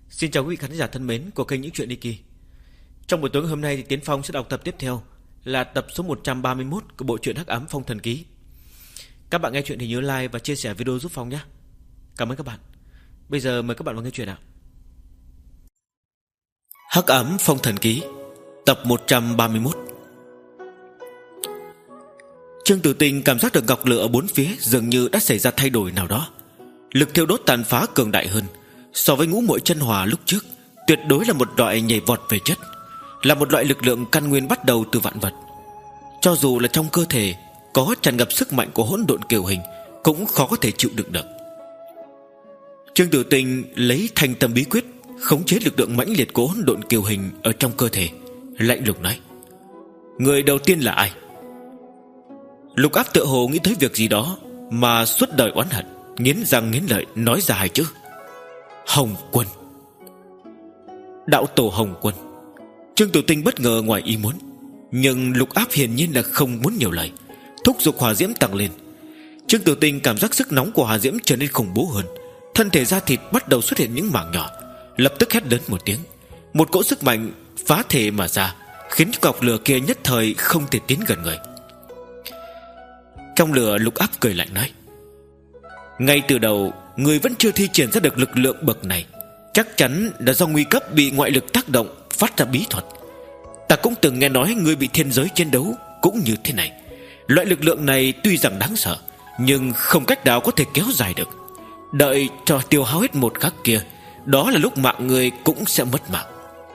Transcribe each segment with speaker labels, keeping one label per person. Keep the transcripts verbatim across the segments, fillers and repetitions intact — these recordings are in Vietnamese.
Speaker 1: Xin chào quý vị khán giả thân mến của kênh Những Chuyện Iki. Trong buổi tối hôm nay thì Tiến Phong sẽ đọc tập tiếp theo là tập số một trăm ba mươi mốt của bộ truyện Hắc Ám Phong Thần Ký. Các bạn nghe chuyện thì nhớ like và chia sẻ video giúp Phong nhé. Cảm ơn các bạn. Bây giờ mời các bạn vào nghe chuyện nào. Hắc Ám Phong Thần Ký, tập một trăm ba mươi mốt. Trương Tử Tinh cảm giác được ngọc lửa ở bốn phía dường như đã xảy ra thay đổi nào đó. Lực thiêu đốt tàn phá cường đại hơn. So với ngũ muội chân hỏa lúc trước, tuyệt đối là một loại nhảy vọt về chất, là một loại lực lượng căn nguyên bắt đầu từ vạn vật. Cho dù là trong cơ thể có tràn ngập sức mạnh của hỗn độn kiều hình, cũng khó có thể chịu đựng được. Trương Tử Tinh lấy thanh tâm bí quyết khống chế lực lượng mãnh liệt của hỗn độn kiều hình ở trong cơ thể, lạnh lùng nói: người đầu tiên là ai? Lục Áp tựa hồ nghĩ tới việc gì đó mà suốt đời oán hận, nghiến răng nghiến lợi nói ra hai chữ: Hồng Quân. Đạo tổ Hồng Quân. Trương Tử Tinh bất ngờ ngoài ý muốn, nhưng Lục Áp hiển nhiên là không muốn nhiều lời, thúc giục hỏa diễm tăng lên. Trương Tử Tinh cảm giác sức nóng của hỏa diễm trở nên khủng bố hơn, thân thể da thịt bắt đầu xuất hiện những mảng nhỏ, lập tức hét lớn một tiếng. Một cỗ sức mạnh phá thể mà ra, khiến cọc lửa kia nhất thời không thể tiến gần người. Trong lửa, Lục Áp cười lạnh nói: ngay từ đầu người vẫn chưa thi triển ra được lực lượng bậc này, chắc chắn là do nguy cấp bị ngoại lực tác động phát ra bí thuật. Ta cũng từng nghe nói người bị thiên giới chiến đấu cũng như thế này. Loại lực lượng này tuy rằng đáng sợ, nhưng không cách nào có thể kéo dài được. Đợi cho tiêu hao hết một khắc kia, đó là lúc mạng người cũng sẽ mất mạng.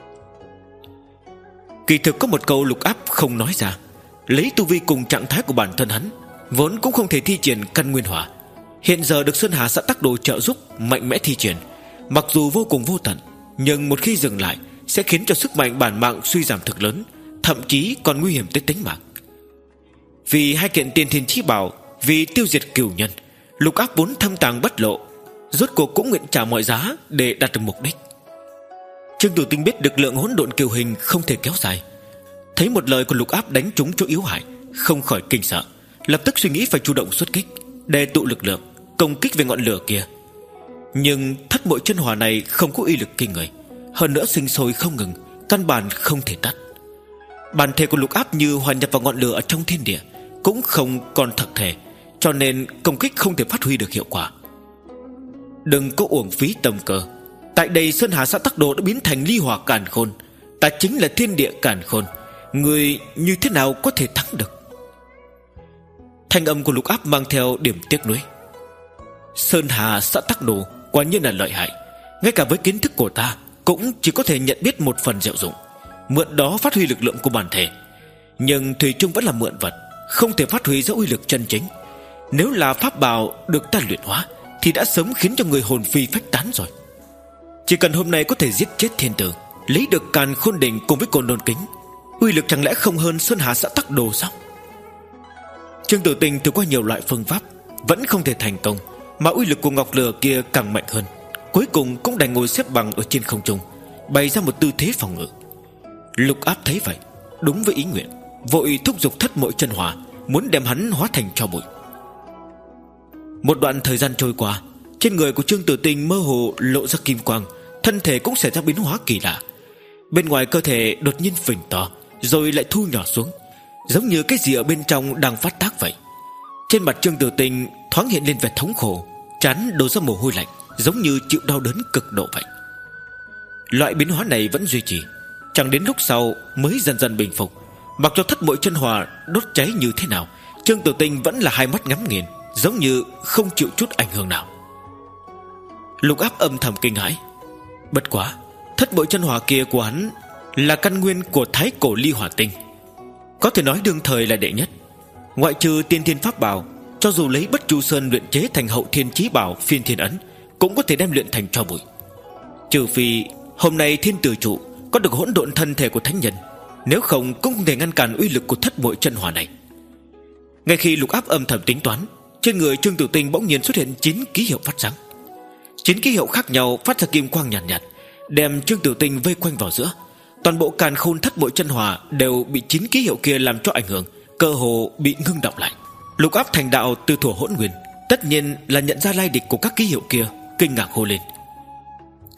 Speaker 1: Kỳ thực có một câu Lục Áp không nói ra. Lấy tu vi cùng trạng thái của bản thân hắn, vốn cũng không thể thi triển căn nguyên hỏa. Hiện giờ được Sơn Hà xã Tắc Đồ trợ giúp mạnh mẽ thi triển, mặc dù vô cùng vô tận, nhưng một khi dừng lại sẽ khiến cho sức mạnh bản mạng suy giảm thực lớn, thậm chí còn nguy hiểm tới tính mạng. Vì hai kiện tiên thiên chí bảo, vì tiêu diệt cửu nhân, Lục Áp vốn thâm tàng bất lộ, rốt cuộc cũng nguyện trả mọi giá để đạt được mục đích. Trương Tử Tinh biết lực lượng hỗn độn kiều hình không thể kéo dài, thấy một lời của Lục Áp đánh trúng chỗ yếu hại, không khỏi kinh sợ, lập tức suy nghĩ phải chủ động xuất kích, đề tụ lực lượng công kích về ngọn lửa kia. Nhưng thất muội chân hỏa này không có uy lực kinh người, hơn nữa sinh sôi không ngừng, căn bản không thể tắt. Bản thể của Lục Áp như hòa nhập vào ngọn lửa ở trong thiên địa, cũng không còn thực thể, cho nên công kích không thể phát huy được hiệu quả. Đừng có uổng phí tâm cơ. Tại đây Sơn Hà xã Tắc Đồ đã biến thành ly hỏa càn khôn, ta chính là thiên địa càn khôn, người như thế nào có thể thắng được? Thanh âm của Lục Áp mang theo điểm tiếc nuối. Sơn Hà xã Tắc Đồ quả nhiên là lợi hại, ngay cả với kiến thức của ta cũng chỉ có thể nhận biết một phần diệu dụng, mượn đó phát huy lực lượng của bản thể. Nhưng thủy chung vẫn là mượn vật, không thể phát huy ra uy lực chân chính. Nếu là pháp bào được ta luyện hóa thì đã sớm khiến cho người hồn phi phách tán rồi. Chỉ cần hôm nay có thể giết chết thiên tử, lấy được càn khôn đỉnh cùng với côn đồn kính, uy lực chẳng lẽ không hơn Sơn Hà xã Tắc Đồ sao? Trương Tử Tinh thử qua nhiều loại phương pháp vẫn không thể thành công, mà uy lực của ngọc lửa kia càng mạnh hơn. Cuối cùng cũng đành ngồi xếp bằng ở trên không trung, bày ra một tư thế phòng ngự. Lục Áp thấy vậy, đúng với ý nguyện, vội thúc giục thất muội chân hỏa, muốn đem hắn hóa thành tro bụi. Một đoạn thời gian trôi qua, trên người của Trương Tử Tinh mơ hồ lộ ra kim quang, thân thể cũng xảy ra biến hóa kỳ lạ. Bên ngoài cơ thể đột nhiên phình to, rồi lại thu nhỏ xuống, giống như cái gì ở bên trong đang phát tác vậy. Trên mặt Trương Tử Tinh thoáng hiện lên vẻ thống khổ, trán đổ ra mồ hôi lạnh, giống như chịu đau đớn cực độ vậy. Loại biến hóa này vẫn duy trì, chẳng đến lúc sau mới dần dần bình phục. Mặc cho thất muội chân hỏa đốt cháy như thế nào, Trương Tử Tinh vẫn là hai mắt ngắm nghiền, giống như không chịu chút ảnh hưởng nào. Lục Áp âm thầm kinh hãi. Bất quá, thất muội chân hỏa kia của hắn là căn nguyên của thái cổ ly hỏa tinh, có thể nói đương thời là đệ nhất. Ngoại trừ tiên thiên pháp bảo, cho dù lấy Bất Chu Sơn luyện chế thành hậu thiên chí bảo phiên thiên ấn, cũng có thể đem luyện thành tro bụi. Trừ phi hôm nay thiên tử trụ có được hỗn độn thân thể của thánh nhân, nếu không cũng không thể ngăn cản uy lực của thất muội chân hỏa này. Ngay khi Lục Áp âm thầm tính toán, trên người Trương Tử Tinh bỗng nhiên xuất hiện chín ký hiệu phát sáng. Chín ký hiệu khác nhau phát ra kim quang nhàn nhạt, nhạt, đem Trương Tử Tinh vây quanh vào giữa. Toàn bộ càn khôn thất muội chân hỏa đều bị chín ký hiệu kia làm cho ảnh hưởng, cơ hồ bị ngưng động lại. Lục Áp thành đạo từ thuở hỗn nguyên, tất nhiên là nhận ra lai lịch của các ký hiệu kia, kinh ngạc hô lên: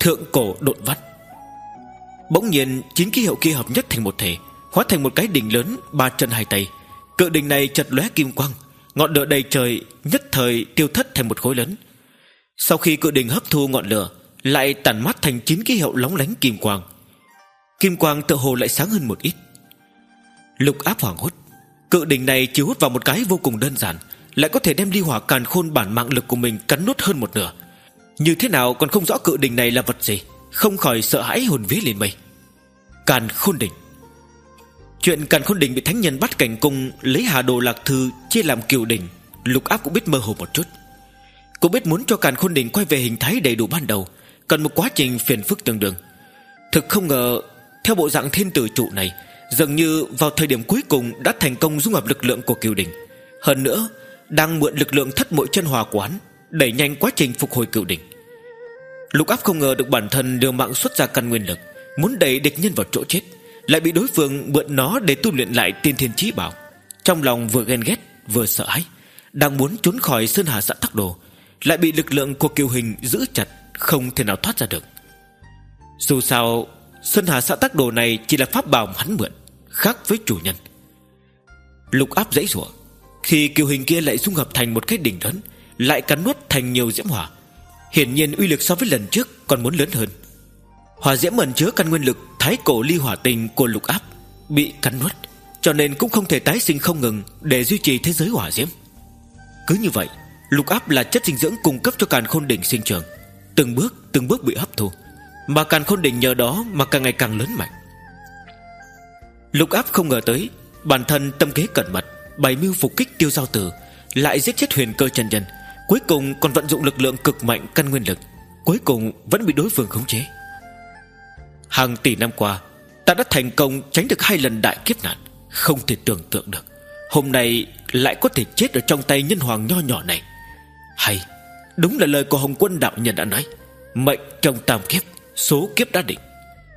Speaker 1: Thượng cổ độn vắt. Bỗng nhiên chín ký hiệu kia hợp nhất thành một thể, hóa thành một cái đỉnh lớn ba chân hai tay. Cự đỉnh này chật lóe kim quang, ngọn lửa đầy trời nhất thời tiêu thất thành một khối lớn. Sau khi cự đỉnh hấp thu ngọn lửa, lại tản mát thành chín ký hiệu lóng lánh kim quang. Kim quang tựa hồ lại sáng hơn một ít. Lục Áp hoảng hốt. Cự đỉnh này chỉ hút vào một cái vô cùng đơn giản, lại có thể đem ly hỏa càn khôn bản mạng lực của mình cắn nuốt hơn một nửa. Như thế nào còn không rõ cự đỉnh này là vật gì, không khỏi sợ hãi hồn vía lên mây. Càn khôn đỉnh. Chuyện càn khôn đỉnh bị thánh nhân bắt cảnh cung lấy Hà Đồ Lạc Thư chia làm cửu đỉnh, Lục Áp cũng biết mơ hồ một chút. Cũng biết muốn cho càn khôn đỉnh quay về hình thái đầy đủ ban đầu cần một quá trình phiền phức tương đương. Thực không ngờ theo bộ dạng thiên tử trụ này, dường như vào thời điểm cuối cùng đã thành công dung hợp lực lượng của cửu đỉnh. Hơn nữa đang mượn lực lượng thất muội chân hòa quán đẩy nhanh quá trình phục hồi cửu đỉnh. Lục Áp không ngờ được bản thân liều mạng xuất ra căn nguyên lực, muốn đẩy địch nhân vào chỗ chết, lại bị đối phương mượn nó để tu luyện lại tiên thiên chí bảo. Trong lòng vừa ghen ghét vừa sợ hãi, đang muốn trốn khỏi Sơn Hà Xã Tắc Đồ, lại bị lực lượng của kiều hình giữ chặt, không thể nào thoát ra được. Dù sao Sơn Hà Xã Tắc Đồ này chỉ là pháp bảo hắn mượn, khác với chủ nhân. Lục Áp giãy giụa, khi kiều hình kia lại dung hợp thành một cái đỉnh lớn, lại cắn nuốt thành nhiều diễm hỏa. Hiển nhiên uy lực so với lần trước còn muốn lớn hơn. Hỏa diễm ẩn chứa căn nguyên lực thái cổ ly hỏa tình của Lục Áp bị cắn nuốt, cho nên cũng không thể tái sinh không ngừng để duy trì thế giới hỏa diễm. Cứ như vậy, Lục Áp là chất dinh dưỡng cung cấp cho càn khôn đỉnh sinh trưởng, từng bước từng bước bị hấp thu, mà càn khôn đỉnh nhờ đó mà càng ngày càng lớn mạnh. Lục Áp không ngờ tới bản thân tâm kế cẩn mật, bày mưu phục kích Tiêu Giao Tử, lại giết chết Huyền Cơ chân nhân, cuối cùng còn vận dụng lực lượng cực mạnh căn nguyên lực, cuối cùng vẫn bị đối phương khống chế. Hàng tỷ năm qua, ta đã thành công tránh được hai lần đại kiếp nạn, không thể tưởng tượng được hôm nay lại có thể chết ở trong tay nhân hoàng nho nhỏ này. Hay, đúng là lời của Hồng Quân đạo nhân đã nói, mệnh trong tam kiếp, số kiếp đã định.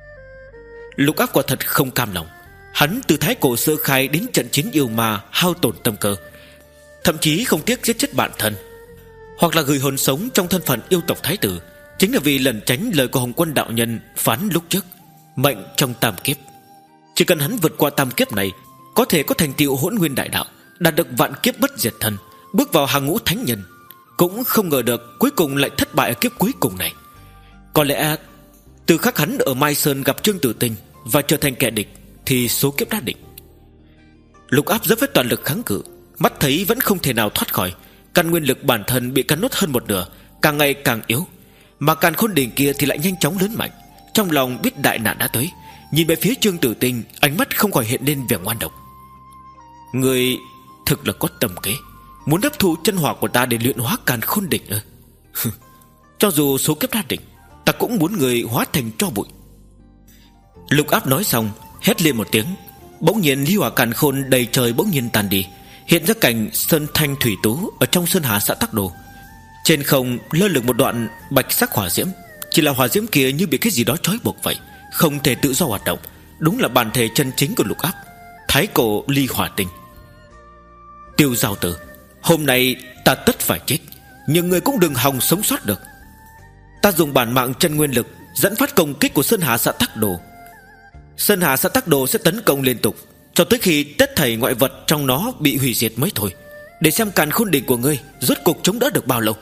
Speaker 1: Lục Áp quả thật không cam lòng. Hắn từ thái cổ sơ khai đến trận chiến yêu ma hao tổn tâm cơ, thậm chí không tiếc giết chết bản thân, hoặc là gửi hồn sống trong thân phận yêu tộc thái tử, chính là vì lần tránh lời của Hồng Quân đạo nhân phán lúc trước, mệnh trong tam kiếp. Chỉ cần hắn vượt qua tam kiếp này, có thể có thành tựu hỗn nguyên đại đạo, đạt được vạn kiếp bất diệt thân, bước vào hàng ngũ thánh nhân. Cũng không ngờ được cuối cùng lại thất bại ở kiếp cuối cùng này. Có lẽ từ khắc hắn ở Mai Sơn gặp Trương Tử Tinh và trở thành kẻ địch, thì số kiếp đã định. Lục Áp dốc hết toàn lực kháng cự, mắt thấy vẫn không thể nào thoát khỏi. Căn nguyên lực bản thân bị cắn nuốt hơn một nửa, càng ngày càng yếu, mà càn khôn đỉnh kia thì lại nhanh chóng lớn mạnh. Trong lòng biết đại nạn đã tới, nhìn về phía Trương Tử Tinh, ánh mắt không khỏi hiện lên vẻ ngoan độc. Người thực là có tầm kế, muốn hấp thụ chân hỏa của ta để luyện hóa càn khôn đỉnh ư? Cho dù số kiếp đã định, ta cũng muốn người hóa thành tro bụi. Lục Áp nói xong, hét lên một tiếng. Bỗng nhiên ly hỏa càn khôn đầy trời bỗng nhiên tàn đi, hiện ra cảnh sơn thanh thủy tú ở trong Sơn Hà Xã Tắc Đồ. Trên không lơ lửng một đoạn bạch sắc hỏa diễm, chỉ là hỏa diễm kia như bị cái gì đó trói buộc vậy, không thể tự do hoạt động. Đúng là bản thể chân chính của Lục Áp, thái cổ ly hỏa tinh. Tiêu Giao Tử, hôm nay ta tất phải chết, nhưng người cũng đừng hòng sống sót được. Ta dùng bản mạng chân nguyên lực dẫn phát công kích của Sơn Hà Xã Tắc Đồ. Sơn Hà Xã Tắc Đồ sẽ tấn công liên tục cho tới khi tất thảy ngoại vật trong nó bị hủy diệt mới thôi, để xem càn khôn đỉnh của ngươi rốt cuộc chống đỡ được bao lâu.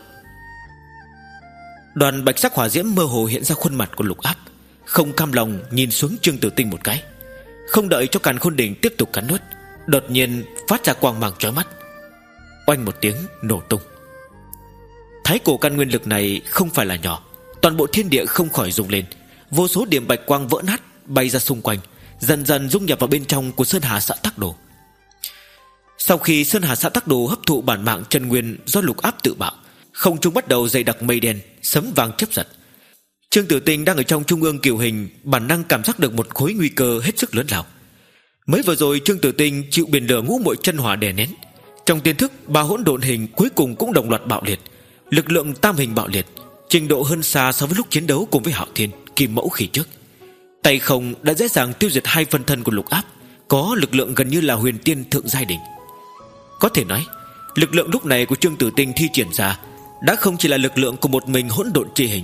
Speaker 1: Đoàn bạch sắc hỏa diễm mơ hồ hiện ra khuôn mặt của Lục Áp, không cam lòng nhìn xuống Trương Tử Tinh một cái. Không đợi cho càn khôn đỉnh tiếp tục cắn nuốt, đột nhiên phát ra quang mang chói mắt. Oanh một tiếng nổ tung. Thái cổ căn nguyên lực này không phải là nhỏ, toàn bộ thiên địa không khỏi rung lên. Vô số điểm bạch quang vỡ nát bay ra xung quanh, dần dần dung nhập vào bên trong của Sơn Hà Xã Tắc Đồ. Sau khi Sơn Hà Xã Tắc Đồ hấp thụ bản mạng chân nguyên do Lục Áp tự bạo, không trung bắt đầu dày đặc mây đen, sấm vàng chớp giật. Trương Tử Tinh đang ở trong trung ương kiều hình, bản năng cảm giác được một khối nguy cơ hết sức lớn lao. Mới vừa rồi Trương Tử Tinh chịu biển lửa ngũ muội chân hỏa đè nén, trong tiên thức ba hỗn độn hình cuối cùng cũng đồng loạt bạo liệt, lực lượng tam hình bạo liệt, trình độ hơn xa so với lúc chiến đấu cùng với Hạo Thiên, Kim Mẫu khi trước. Tay không đã dễ dàng tiêu diệt hai phân thân của Lục Áp, có lực lượng gần như là huyền tiên thượng giai đỉnh. Có thể nói, lực lượng lúc này của Trương Tử Tinh thi triển ra đã không chỉ là lực lượng của một mình hỗn độn chi hình,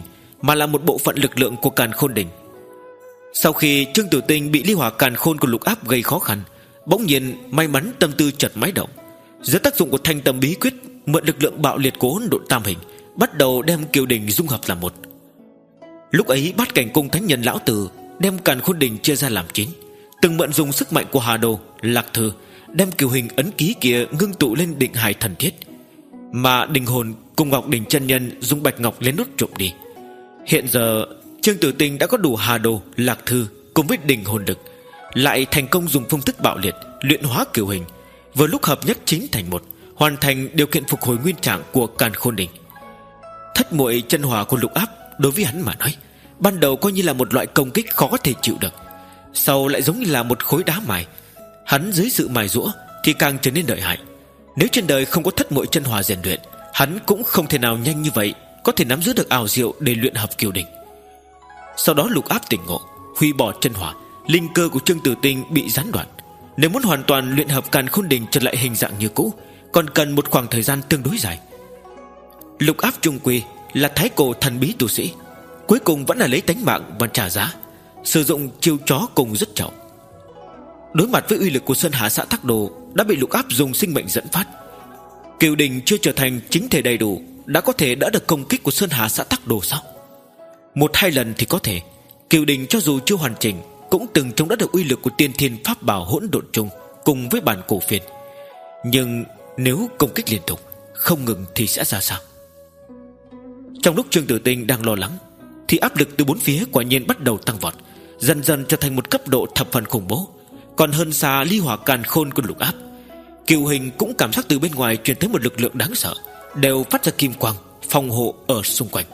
Speaker 1: mà là một bộ phận lực lượng của Càn Khôn Đỉnh. Sau khi Trương Tử Tinh bị ly hỏa càn khôn của Lục Áp gây khó khăn, bỗng nhiên may mắn tâm tư chợt máy động, dưới tác dụng của thanh tâm bí quyết, mượn lực lượng bạo liệt của hỗn độn tam hình, bắt đầu đem Kiều Đình dung hợp làm một. Lúc ấy Bát Cảnh Cung Thánh Nhân lão tử đem Càn Khôn Đỉnh chia ra làm chín, từng mượn dùng sức mạnh của Hà Đồ, Lạc Thư, đem kiều hình ấn ký kia ngưng tụ lên Định Hải Thần Thiết, mà Đình Hồn cùng Ngọc Đỉnh chân nhân dùng bạch ngọc lên nút trộm đi. Hiện giờ Trương Tử Tinh đã có đủ Hà Đồ, Lạc Thư cùng với Đình Hồn lực, lại thành công dùng phương thức bạo liệt luyện hóa kiều hình, vừa lúc hợp nhất chính thành một, hoàn thành điều kiện phục hồi nguyên trạng của Càn Khôn Đỉnh. Thất muội chân hỏa của Lục Áp đối với hắn mà nói, ban đầu coi như là một loại công kích khó có thể chịu được, sau lại giống như là một khối đá mài. Hắn dưới sự mài giũa thì càng trở nên lợi hại. Nếu trên đời không có thất muội chân hỏa rèn luyện, hắn cũng không thể nào nhanh như vậy có thể nắm giữ được ảo diệu để luyện hợp kiều đỉnh. Sau đó Lục Áp tỉnh ngộ, hủy bỏ chân hỏa, linh cơ của Trương Tử Tinh bị gián đoạn. Nếu muốn hoàn toàn luyện hợp Càn Khôn Đỉnh trở lại hình dạng như cũ, còn cần một khoảng thời gian tương đối dài. Lục Áp trung quy là thái cổ thần bí tu sĩ, cuối cùng vẫn là lấy tánh mạng và trả giá, sử dụng chiêu chó cùng rất chậu. Đối mặt với uy lực của Sơn Hà Xã Tắc Đồ đã bị Lục Áp dùng sinh mệnh dẫn phát, kiều đình chưa trở thành chính thể đầy đủ đã có thể đỡ được công kích của Sơn Hà Xã Tắc Đồ sao? Một hai lần thì có thể. Kiều đình cho dù chưa hoàn chỉnh cũng từng chống đỡ được uy lực của tiên thiên pháp bảo hỗn độn chung cùng với bản cổ phiên. Nhưng nếu công kích liên tục không ngừng thì sẽ ra sao? Trong lúc Trương Tử Tinh đang lo lắng thì áp lực từ bốn phía quả nhiên bắt đầu tăng vọt, dần dần trở thành một cấp độ thập phần khủng bố, còn hơn xa ly hỏa càn khôn của Lục Áp. Kiều hình cũng cảm giác từ bên ngoài truyền tới một lực lượng đáng sợ, đều phát ra kim quang phòng hộ ở xung quanh.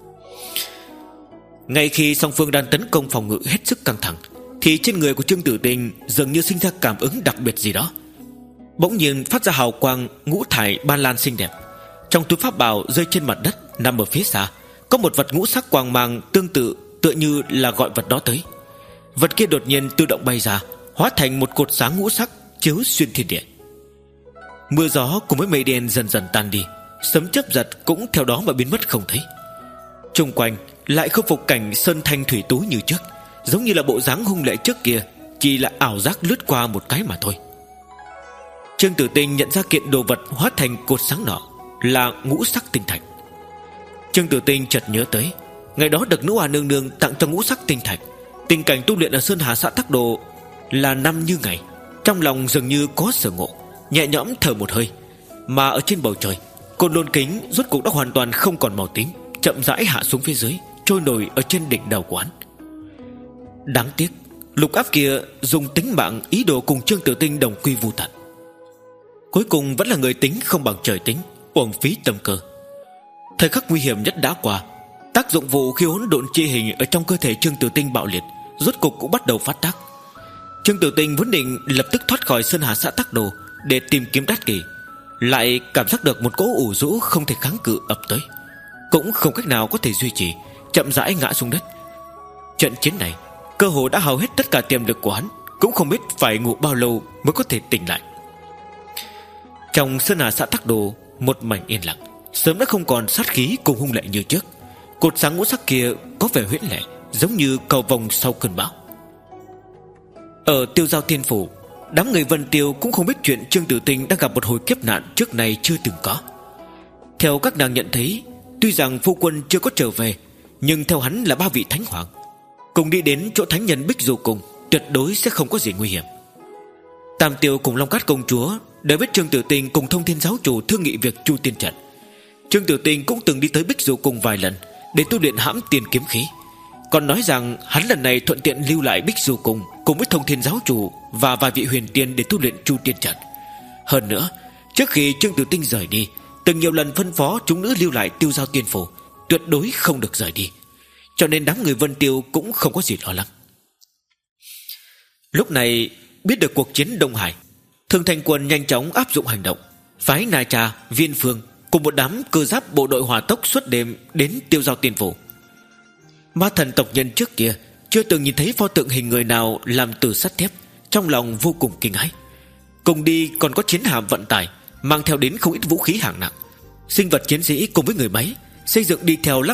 Speaker 1: Ngay khi song phương đang tấn công phòng ngự hết sức căng thẳng, thì trên người của Trương Tử Tinh dường như sinh ra cảm ứng đặc biệt gì đó, bỗng nhiên phát ra hào quang ngũ thải ban lan xinh đẹp. Trong túi pháp bảo rơi trên mặt đất nằm ở phía xa, có một vật ngũ sắc quang mang tương tự, tựa như là gọi vật đó tới. Vật kia đột nhiên tự động bay ra, hóa thành một cột sáng ngũ sắc chiếu xuyên thiên địa. Mưa gió cùng với mây đen dần dần tan đi, sấm chớp giật cũng theo đó mà biến mất không thấy. Xung quanh lại khôi phục cảnh sơn thanh thủy tú như trước, giống như là bộ dáng hung lệ trước kia, chỉ là ảo giác lướt qua một cái mà thôi. Trương Tử Tinh nhận ra kiện đồ vật hóa thành cột sáng nọ là ngũ sắc tinh thạch. Trương Tử Tinh chợt nhớ tới ngày đó được nữ hoa nương nương tặng cho ngũ sắc tinh thạch. Tình cảnh tu luyện ở Sơn Hà Xã Tắc Đồ là năm như ngày, trong lòng dường như có sở ngộ, nhẹ nhõm thở một hơi. Mà ở trên bầu trời, côn lôn kính rốt cuộc đã hoàn toàn không còn màu tím, chậm rãi hạ xuống phía dưới, trôi nổi ở trên đỉnh đầu của hắn. Đáng tiếc Lục Áp kia dùng tính mạng ý đồ cùng Trương Tử Tinh đồng quy vu tận. Cuối cùng vẫn là người tính không bằng trời tính, uổng phí tâm cơ. Thời khắc nguy hiểm nhất đã qua, tác dụng vụ khi hỗn độn chi hình ở trong cơ thể Trương Tử Tinh bạo liệt, rốt cục cũng bắt đầu phát tác. Trương Tử Tinh vốn định lập tức thoát khỏi Sơn Hà Xã Tắc Đồ để tìm kiếm đát kỳ, lại cảm giác được một cỗ ủ rũ không thể kháng cự ập tới, cũng không cách nào có thể duy trì, chậm rãi ngã xuống đất. Trận chiến này cơ hồ đã hao hết tất cả tiềm lực của hắn, cũng không biết phải ngủ bao lâu mới có thể tỉnh lại. Trong Sơn Hà Xã Tắc Đồ một mảnh yên lặng, sớm đã không còn sát khí cùng hung lệ như trước. Cột sáng ngũ sắc kia có vẻ huyễn lệ, giống như cầu vồng sau cơn bão. Ở Tiêu Giao Tiên Phủ, đám người Vân Tiêu cũng không biết chuyện Trương Tử Tinh đang gặp một hồi kiếp nạn trước này chưa từng có. Theo các nàng nhận thấy, tuy rằng phu quân chưa có trở về, nhưng theo hắn là ba vị thánh hoàng, cùng đi đến chỗ thánh nhân Bích Du Cung, tuyệt đối sẽ không có gì nguy hiểm. Tam Tiêu cùng Long Cát công chúa đều biết Trương Tử Tinh cùng Thông Thiên giáo chủ thương nghị việc Chu Tiên trận. Trương Tử Tinh cũng từng đi tới Bích Du Cung vài lần để tu luyện hãm tiền kiếm khí, còn nói rằng hắn lần này thuận tiện lưu lại Bích Du Cung cùng với Thông Thiên giáo chủ và vài vị huyền tiên để tu luyện Chu Tiên trận. Hơn nữa, trước khi Trương Tử Tinh rời đi, từng nhiều lần phân phó chúng nữ lưu lại Tiêu Giao Tiên Phủ, tuyệt đối không được rời đi, cho nên đám người Vân Tiêu cũng không có gì lo lắng. Lúc này biết được cuộc chiến Đông Hải, Thương Thanh Quân nhanh chóng áp dụng hành động, phái Na Cha, Viên Phương cùng một đám cơ giáp bộ đội hỏa tốc suốt đêm đến Tiêu Giao Tiên Phủ. Ma thần tộc nhân trước kia chưa từng nhìn thấy pho tượng hình người nào làm từ sắt thép, trong lòng vô cùng kinh hãi. Cùng đi còn có chiến hạm vận tải, mang theo đến không ít vũ khí hạng nặng, sinh vật chiến sĩ cùng với người máy xây dựng đi theo lắp ráp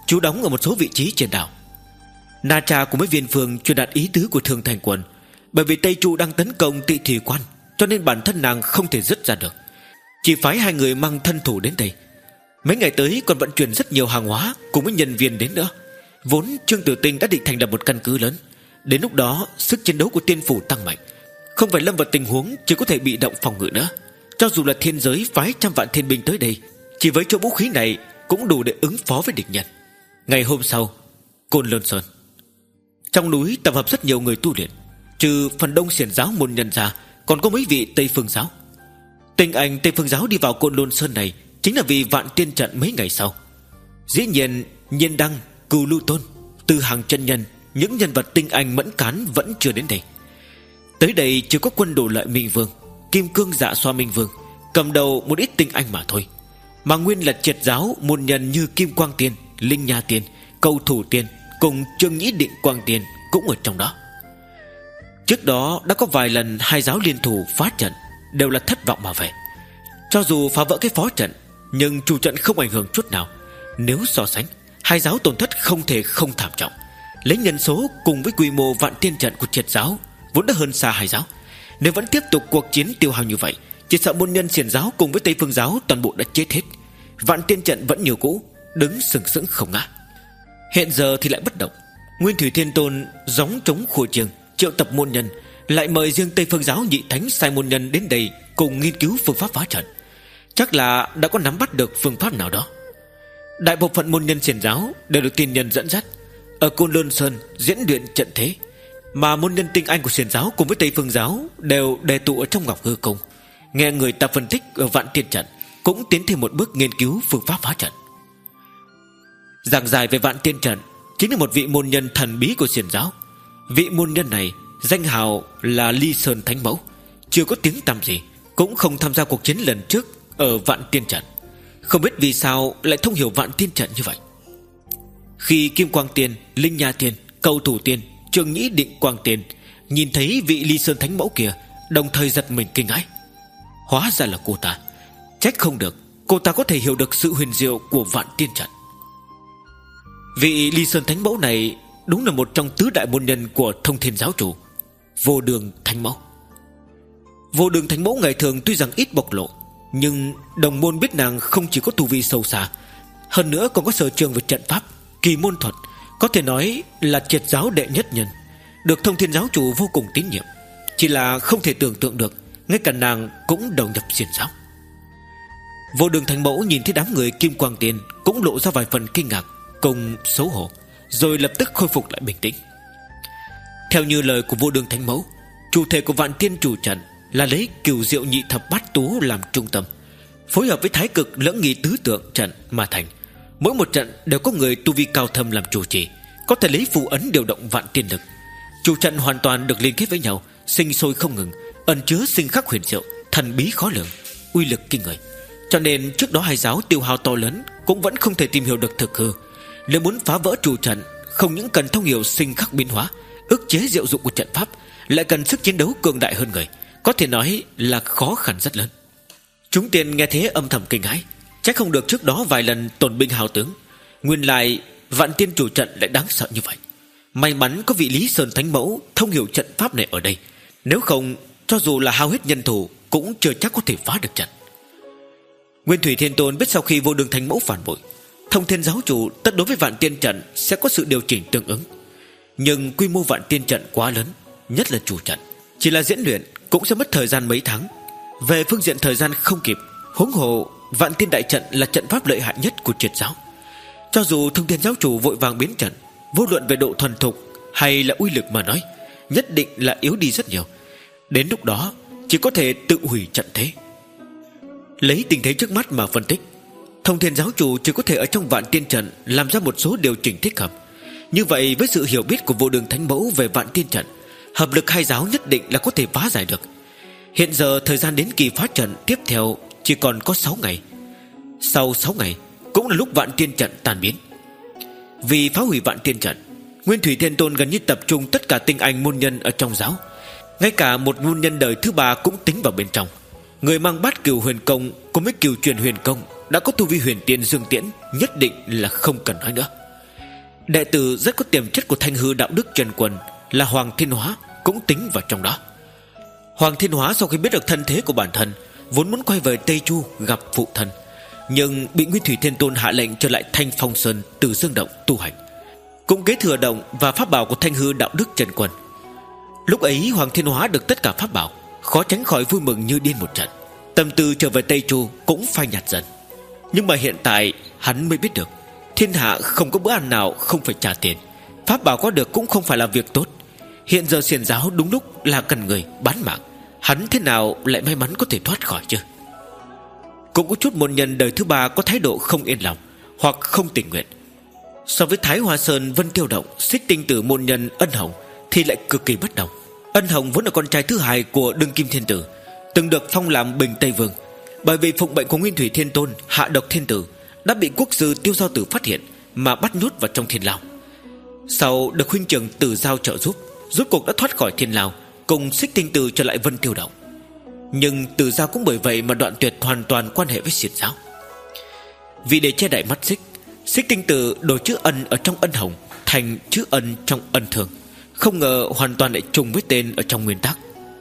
Speaker 1: trú đóng ở một số vị trí trên đảo. Na Tra cùng với Viên Phương truyền đạt ý tứ của Thương Thành Quân. Bởi vì Tây Chu đang tấn công Tị Thủy Quan, cho nên bản thân nàng không thể dứt ra được, chỉ phái hai người mang thân thủ đến đây. Mấy ngày tới còn vận chuyển rất nhiều hàng hóa cùng với nhân viên đến nữa. Vốn Trương Tử Tinh đã định thành lập một căn cứ lớn. Đến lúc đó sức chiến đấu của tiên phủ tăng mạnh, không phải lâm vào tình huống chỉ có thể bị động phòng ngự nữa. Cho dù là thiên giới phái trăm vạn thiên binh tới đây, chỉ với chỗ vũ khí này cũng đủ để ứng phó với địch nhân. Ngày hôm sau, Côn Lôn Sơn. Trong núi tập hợp rất nhiều người tu luyện. Trừ phần đông xiển giáo môn nhân ra, còn có mấy vị Tây Phương giáo. Tinh anh Tây Phương giáo đi vào Côn Lôn Sơn này chính là vì Vạn Tiên trận mấy ngày sau. Dĩ nhiên Nhiên Đăng, Cừu Lưu Tôn, Từ Hàng chân nhân, những nhân vật tinh anh mẫn cán vẫn chưa đến đây. Tới đây chỉ có Quân Đồ Lợi Minh Vương, Kim Cương Dạ Xoa Minh Vương, cầm đầu một ít tinh anh mà thôi. Mà nguyên là triệt giáo môn nhân như Kim Quang Tiên, Linh Nha Tiên, Cầu Thủ Tiên cùng Trương Nhĩ Định Quang Tiên cũng ở trong đó. Trước đó đã có vài lần hai giáo liên thủ phá trận, đều là thất vọng mà về. Cho dù phá vỡ cái phó trận, nhưng chủ trận không ảnh hưởng chút nào. Nếu so sánh, hai giáo tổn thất không thể không thảm trọng. Lấy nhân số cùng với quy mô Vạn Tiên trận của triệt giáo vốn đã hơn xa hai giáo. Nếu vẫn tiếp tục cuộc chiến tiêu hao như vậy, chỉ sợ môn nhân xiển giáo cùng với Tây Phương giáo toàn bộ đã chết hết. Vạn Tiên trận vẫn nhiều cũ, đứng sừng sững không ngã. Hiện giờ thì lại bất động. Nguyên Thủy Thiên Tôn gióng trống khua chiêng, triệu tập môn nhân, lại mời riêng Tây Phương giáo nhị thánh sai môn nhân đến đây cùng nghiên cứu phương pháp phá trận. Chắc là đã có nắm bắt được phương pháp nào đó. Đại bộ phận môn nhân xiển giáo đều được tiên nhân dẫn dắt ở Côn Lôn Sơn diễn luyện trận thế, mà môn nhân tinh anh của xiển giáo cùng với Tây Phương giáo đều đề tụ ở trong Ngọc Hư Cung, nghe người ta phân tích ở Vạn Tiên trận, cũng tiến thêm một bước nghiên cứu phương pháp phá trận. Giảng giải về Vạn Tiên trận chính là một vị môn nhân thần bí của xiển giáo. Vị môn nhân này danh hào là Ly Sơn Thánh Mẫu, chưa có tiếng tăm gì, cũng không tham gia cuộc chiến lần trước ở Vạn Tiên trận. Không biết vì sao lại thông hiểu Vạn Tiên trận như vậy. Khi Kim Quang Tiên, Linh Nha Tiên, Cầu Thủ Tiên, Trương Nhĩ Định Quang Tiên nhìn thấy vị Ly Sơn Thánh Mẫu kia, đồng thời giật mình kinh hãi. Hóa ra là cô ta. Trách không được cô ta có thể hiểu được sự huyền diệu của Vạn Tiên trận. Vị Ly Sơn Thánh Mẫu này đúng là một trong tứ đại môn nhân của Thông Thiên giáo chủ, Vô Đường Thánh Mẫu. Vô Đường Thánh Mẫu ngày thường tuy rằng ít bộc lộ, nhưng đồng môn biết nàng không chỉ có tu vi sâu xa, hơn nữa còn có sở trường về trận pháp, kỳ môn thuật, có thể nói là triệt giáo đệ nhất nhân, được Thông Thiên giáo chủ vô cùng tín nhiệm. Chỉ là không thể tưởng tượng được ngay cả nàng cũng đầu nhập xiển giáo. Vô Đường Thánh Mẫu nhìn thấy đám người Kim Quang Tiên cũng lộ ra vài phần kinh ngạc cùng xấu hổ, rồi lập tức khôi phục lại bình tĩnh. Theo như lời của Vô Đường Thánh Mẫu, chủ thể của Vạn Tiên chủ trận là lấy Cửu Diệu Nhị Thập Bát Tú làm trung tâm, phối hợp với Thái Cực Lưỡng Nghi Tứ Tượng trận mà thành. Mỗi một trận đều có người tu vi cao thâm làm chủ trì, có thể lấy phù ấn điều động vạn tiên lực. Chủ trận hoàn toàn được liên kết với nhau, sinh sôi không ngừng, ẩn chứa sinh khắc huyền diệu, thần bí khó lường, uy lực kinh người. Cho nên trước đó hai giáo tiêu hao to lớn cũng vẫn không thể tìm hiểu được thực hư. Nếu muốn phá vỡ chủ trận, không những cần thông hiểu sinh khắc biến hóa, ức chế diệu dụng của trận pháp, lại cần sức chiến đấu cường đại hơn người, có thể nói là khó khăn rất lớn. Chúng tiên nghe thế âm thầm kinh hãi, chắc không được trước đó vài lần tổn binh hao tướng, nguyên lại Vạn Tiên chủ trận lại đáng sợ như vậy. May mắn có vị Lý Sơn Thánh Mẫu thông hiểu trận pháp này ở đây, nếu không cho dù là hao hết nhân thủ cũng chưa chắc có thể phá được trận. Nguyên Thủy Thiên Tôn biết sau khi Vô Đường Thánh Mẫu phản bội, Thông Thiên giáo chủ tất đối với Vạn Tiên trận sẽ có sự điều chỉnh tương ứng. Nhưng quy mô Vạn Tiên trận quá lớn, nhất là chủ trận, chỉ là diễn luyện cũng sẽ mất thời gian mấy tháng. Về phương diện thời gian không kịp, huống hồ Vạn Tiên đại trận là trận pháp lợi hại nhất của triệt giáo. Cho dù Thông Thiên giáo chủ vội vàng biến trận, vô luận về độ thuần thục hay là uy lực mà nói, nhất định là yếu đi rất nhiều. Đến lúc đó chỉ có thể tự hủy trận thế. Lấy tình thế trước mắt mà phân tích, Thông Thiên giáo chủ chỉ có thể ở trong Vạn Tiên trận làm ra một số điều chỉnh thích hợp. Như vậy với sự hiểu biết của Vô Đường Thánh Mẫu về Vạn Tiên trận, hợp lực hai giáo nhất định là có thể phá giải được. Hiện giờ thời gian đến kỳ phá trận tiếp theo chỉ còn có sáu ngày. Sau sáu ngày cũng là lúc Vạn Tiên trận tan biến. Vì phá hủy Vạn Tiên trận, Nguyên Thủy Thiên Tôn gần như tập trung tất cả tinh anh môn nhân ở trong giáo, ngay cả một môn nhân đời thứ ba cũng tính vào bên trong. Người mang bát cửu huyền công cùng với cửu truyền huyền công đã có tu vi huyền tiên dương tiễn, nhất định là không cần nói nữa. Đệ tử rất có tiềm chất của Thanh Hư Đạo Đức Trần Quân là Hoàng Thiên Hóa cũng tính vào trong đó. Hoàng Thiên Hóa sau khi biết được thân thế của bản thân, vốn muốn quay về Tây Chu gặp phụ thân, nhưng bị Nguyên Thủy Thiên Tôn hạ lệnh trở lại Thanh Phong Sơn Từ Dương Động tu hành, cũng kế thừa động và pháp bảo của Thanh Hư Đạo Đức Trần Quân. Lúc ấy Hoàng Thiên Hóa được tất cả pháp bảo, khó tránh khỏi vui mừng như điên một trận. Tâm tư trở về Tây Chu cũng phai nhạt dần. Nhưng mà hiện tại hắn mới biết được, thiên hạ không có bữa ăn nào không phải trả tiền. Pháp bảo có được cũng không phải là việc tốt. Hiện giờ xiển giáo đúng lúc là cần người bán mạng, hắn thế nào lại may mắn có thể thoát khỏi chứ? Cũng có chút môn nhân đời thứ ba có thái độ không yên lòng hoặc không tình nguyện. So với Thái Hoa Sơn, Vân Tiêu Động, Xích Tinh Tử môn nhân Ân Hồng thì lại cực kỳ bất đồng. Ân Hồng vốn là con trai thứ hai của Đương Kim Thiên Tử, từng được phong làm Bình Tây Vương. Bởi vì phụng mệnh của Nguyên Thủy Thiên Tôn hạ độc thiên tử, đã bị quốc sư Tiêu Giao Tử phát hiện mà bắt nhốt vào trong thiên lao. Sau được huynh trưởng Tử Giao trợ giúp, rốt cuộc đã thoát khỏi thiên lao, cùng Xích Tinh Tử trở lại Vân Tiêu Động. Nhưng Tử Giao cũng bởi vậy mà đoạn tuyệt hoàn toàn quan hệ với xiển giáo. Vì để che đậy mắt Xích, Xích Tinh Tử đổi chữ Ân ở trong Ân Hồng thành chữ Ân trong Ân Thường, không ngờ hoàn toàn lại trùng với tên ở trong nguyên tắc.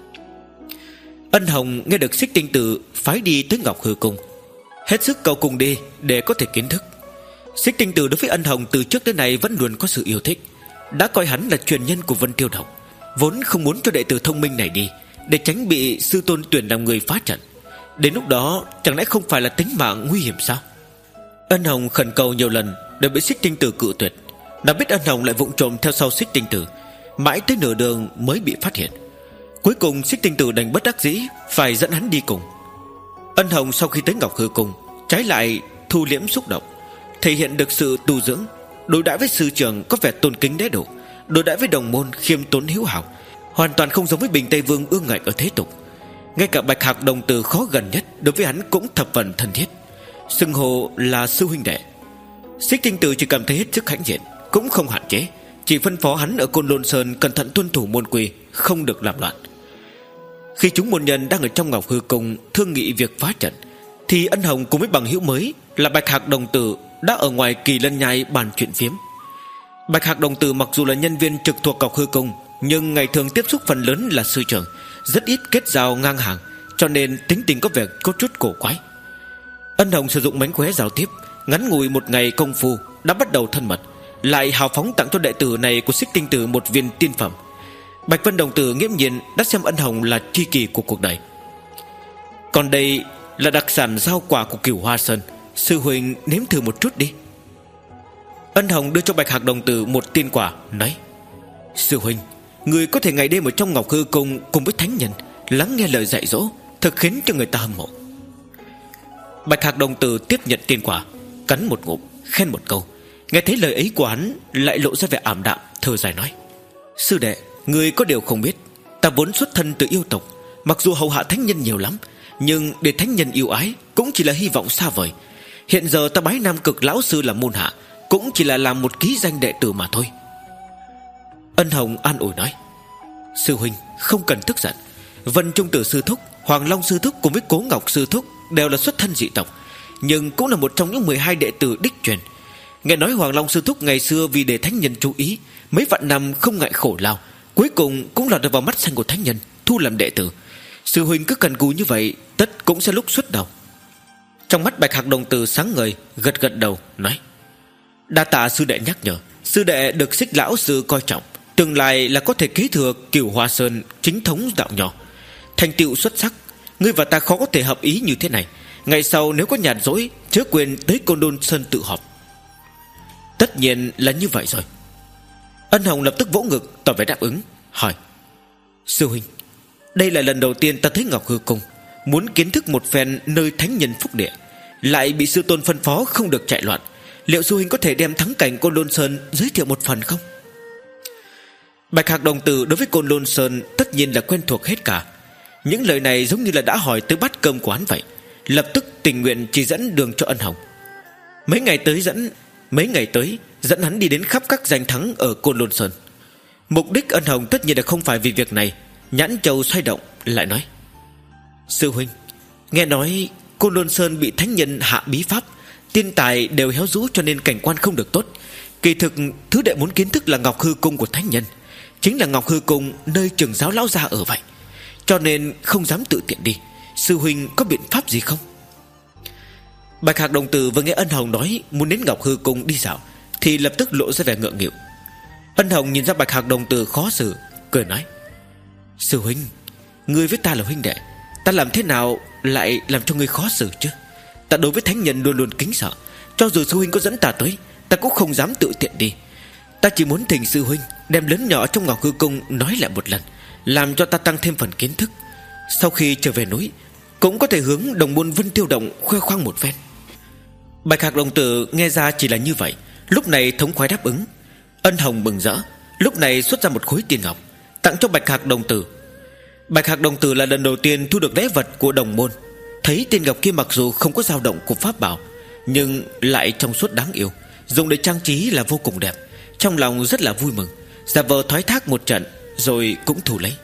Speaker 1: Ân Hồng nghe được Xích Tinh Tử phái đi tới Ngọc Hư Cung, hết sức cầu cùng đi để có thể kiến thức. Xích Tinh Tử đối với Ân Hồng từ trước đến nay vẫn luôn có sự yêu thích, đã coi hắn là truyền nhân của Vân Tiêu Động, vốn không muốn cho đệ tử thông minh này đi, để tránh bị sư tôn tuyển làm người phá trận. Đến lúc đó chẳng lẽ không phải là tính mạng nguy hiểm sao? Ân Hồng khẩn cầu nhiều lần đều bị Xích Tinh Tử cự tuyệt. Nào biết Ân Hồng lại vụng trộm theo sau Xích Tinh Tử, mãi tới nửa đường mới bị phát hiện. Cuối cùng Xích Tinh Tử đành bất đắc dĩ phải dẫn hắn đi cùng. Ân Hồng sau khi tới Ngọc Hư Cung, trái lại thu liễm xúc động, thể hiện được sự tu dưỡng, đối đãi với sư trưởng có vẻ tôn kính đế độ, đối đãi với đồng môn khiêm tốn hiếu hảo, hoàn toàn không giống với Bình Tây Vương ương ngạnh ở thế tục. Ngay cả Bạch Hạc đồng tử khó gần nhất đối với hắn cũng thập phần thân thiết, xưng hô là sư huynh đệ. Xích Tinh Tử chỉ cảm thấy hết sức hãnh diện, cũng không hạn chế, chỉ phân phó hắn ở Côn Lôn Sơn cẩn thận tuân thủ môn quy, không được làm loạn. Khi chúng môn nhân đang ở trong Ngọc Hư Cung thương nghị việc phá trận, thì Ân Hồng cùng với bằng hữu mới là Bạch Hạc đồng tử đã ở ngoài Kỳ Lân Nhai bàn chuyện phiếm. Bạch Hạc đồng tử mặc dù là nhân viên trực thuộc Ngọc Hư Cung, nhưng ngày thường tiếp xúc phần lớn là sư trưởng, rất ít kết giao ngang hàng, cho nên tính tình có vẻ có chút cổ quái. Ân Hồng sử dụng mánh khóe giao tiếp, ngắn ngủi một ngày công phu đã bắt đầu thân mật, lại hào phóng tặng cho đệ tử này của Xích Tinh Tử một viên tiên phẩm. Bạch Vân đồng tử nghiễm nhiên đã xem Ân Hồng là tri kỷ của cuộc đời. Còn đây là đặc sản rau quả của Cửu Hoa Sơn, sư huynh nếm thử một chút đi. Ân Hồng đưa cho Bạch Hạc đồng tử một tiên quả, nói: sư huynh, người có thể ngày đêm ở trong Ngọc Hư Cung cùng với thánh nhân, lắng nghe lời dạy dỗ, thật khiến cho người ta hâm mộ. Bạch Hạc đồng tử tiếp nhận tiên quả, cắn một ngụm, khen một câu. Nghe thấy lời ấy của hắn, lại lộ ra vẻ ảm đạm, thở dài nói: sư đệ, người có điều không biết, ta vốn xuất thân từ yêu tộc, mặc dù hầu hạ thánh nhân nhiều lắm, nhưng để thánh nhân yêu ái cũng chỉ là hy vọng xa vời. Hiện giờ ta bái Nam Cực lão sư làm môn hạ, cũng chỉ là làm một ký danh đệ tử mà thôi. Ân Hồng an ủi nói: sư huynh không cần tức giận. Vân Trung Tử sư thúc, Hoàng Long sư thúc cùng với Cố Ngọc sư thúc đều là xuất thân dị tộc, nhưng cũng là một trong những mười hai đệ tử đích truyền. Nghe nói Hoàng Long sư thúc ngày xưa vì để thánh nhân chú ý, mấy vạn năm không ngại khổ lao, cuối cùng cũng lọt được vào mắt xanh của thánh nhân, thu làm đệ tử. Sư huynh cứ cần cù như vậy, tất cũng sẽ lúc xuất đầu. Trong mắt Bạch Hạc đồng tử sáng ngời, gật gật đầu nói: đa tạ sư đệ nhắc nhở. Sư đệ được Xích lão sư coi trọng, tương lai là có thể kế thừa Cửu Hoa Sơn chính thống đạo nhỏ, thành tựu xuất sắc. Ngươi và ta khó có thể hợp ý như thế này. Ngày sau nếu có nhàn rỗi, chớ quên tới Côn Lôn Sơn tự họp. Tất nhiên là như vậy rồi. Ân Hồng lập tức vỗ ngực tỏ vẻ đáp ứng, hỏi: sư huynh, đây là lần đầu tiên ta thấy Ngọc Hư Cung, muốn kiến thức một phen nơi thánh nhân phúc địa, lại bị sư tôn phân phó không được chạy loạn. Liệu sư huynh có thể đem thắng cảnh Côn Lôn Sơn giới thiệu một phần không? Bạch Hạc đồng tử đối với Côn Lôn Sơn tất nhiên là quen thuộc hết cả. Những lời này giống như là đã hỏi tới bát cơm của hắn vậy, lập tức tình nguyện chỉ dẫn đường cho Ân Hồng. Mấy ngày tới dẫn Mấy ngày tới dẫn hắn đi đến khắp các danh thắng ở Côn Lôn Sơn. Mục đích Ân Hồng tất nhiên là không phải vì việc này. Nhãn châu xoay động lại nói: sư huynh, nghe nói Côn Lôn Sơn bị thánh nhân hạ bí pháp, tiên tài đều héo rũ, cho nên cảnh quan không được tốt. Kỳ thực thứ đệ muốn kiến thức là Ngọc Hư Cung của thánh nhân, chính là Ngọc Hư Cung nơi trưởng giáo lão gia ở vậy, cho nên không dám tự tiện đi. Sư huynh có biện pháp gì không? Bạch Hạc đồng tử vừa nghe Ân Hồng nói muốn đến Ngọc Hư Cung đi dạo thì lập tức lộ ra vẻ ngượng nghịu. Ân Hồng nhìn ra Bạch Hạc đồng tử khó xử, cười nói: Sư huynh, ngươi với ta là huynh đệ, ta làm thế nào lại làm cho ngươi khó xử chứ? Ta đối với thánh nhân luôn luôn kính sợ, cho dù sư huynh có dẫn ta tới, ta cũng không dám tự tiện đi. Ta chỉ muốn thỉnh sư huynh đem lớn nhỏ trong Ngọc Hư Cung nói lại một lần, làm cho ta tăng thêm phần kiến thức. Sau khi trở về núi cũng có thể hướng đồng môn Vân Tiêu Động khoe khoang một phen. Bạch Hạc đồng tử nghe ra chỉ là như vậy, lúc này thống khoái đáp ứng. Ân Hồng mừng rỡ, lúc này xuất ra một khối tiên ngọc tặng cho Bạch Hạc đồng tử. Bạch Hạc đồng tử là lần đầu tiên thu được lễ vật của đồng môn. Thấy tiên ngọc kia mặc dù không có dao động của pháp bảo, nhưng lại trong suốt đáng yêu, dùng để trang trí là vô cùng đẹp. Trong lòng rất là vui mừng, giả vờ thoái thác một trận rồi cũng thu lấy.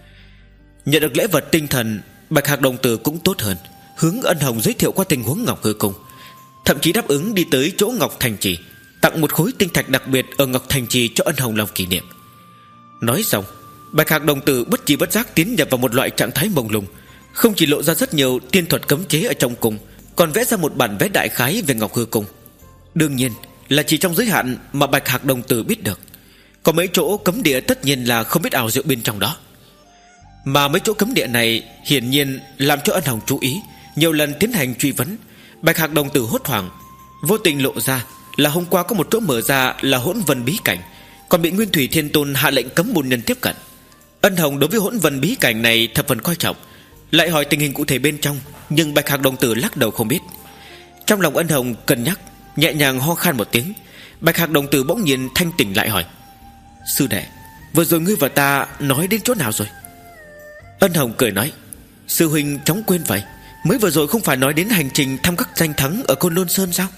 Speaker 1: Nhận được lễ vật tinh thần, Bạch Hạc đồng tử cũng tốt hơn, hướng Ân Hồng giới thiệu qua tình huống Ngọc Hư Cung, thậm chí đáp ứng đi tới chỗ Ngọc Thành Trì, tặng một khối tinh thạch đặc biệt ở Ngọc Thành Trì cho Ân Hồng làm kỷ niệm. Nói xong, Bạch Hạc đồng tử bất chi bất giác tiến nhập vào một loại trạng thái mông lung, không chỉ lộ ra rất nhiều tiên thuật cấm chế ở trong cung, còn vẽ ra một bản vẽ đại khái về Ngọc Hư Cung. Đương nhiên là chỉ trong giới hạn mà Bạch Hạc đồng tử biết được. Có mấy chỗ cấm địa tất nhiên là không biết ảo diệu bên trong đó. Mà mấy chỗ cấm địa này hiển nhiên làm cho Ân Hồng chú ý, nhiều lần tiến hành truy vấn. Bạch Hạc đồng tử hốt hoảng, vô tình lộ ra là hôm qua có một chỗ mở ra là Hỗn Vân bí cảnh, còn bị Nguyên Thủy Thiên Tôn hạ lệnh cấm môn nhân tiếp cận. Ân Hồng đối với Hỗn Vân bí cảnh này thập phần coi trọng, lại hỏi tình hình cụ thể bên trong, nhưng Bạch Hạc đồng tử lắc đầu không biết. Trong lòng Ân Hồng cân nhắc, nhẹ nhàng ho khan một tiếng. Bạch Hạc đồng tử bỗng nhiên thanh tỉnh lại hỏi: Sư đệ, vừa rồi ngươi và ta nói đến chỗ nào rồi? Ân Hồng cười nói: Sư huynh chóng quên vậy, mới vừa rồi không phải nói đến hành trình thăm các danh thắng ở Côn Lôn Sơn sao?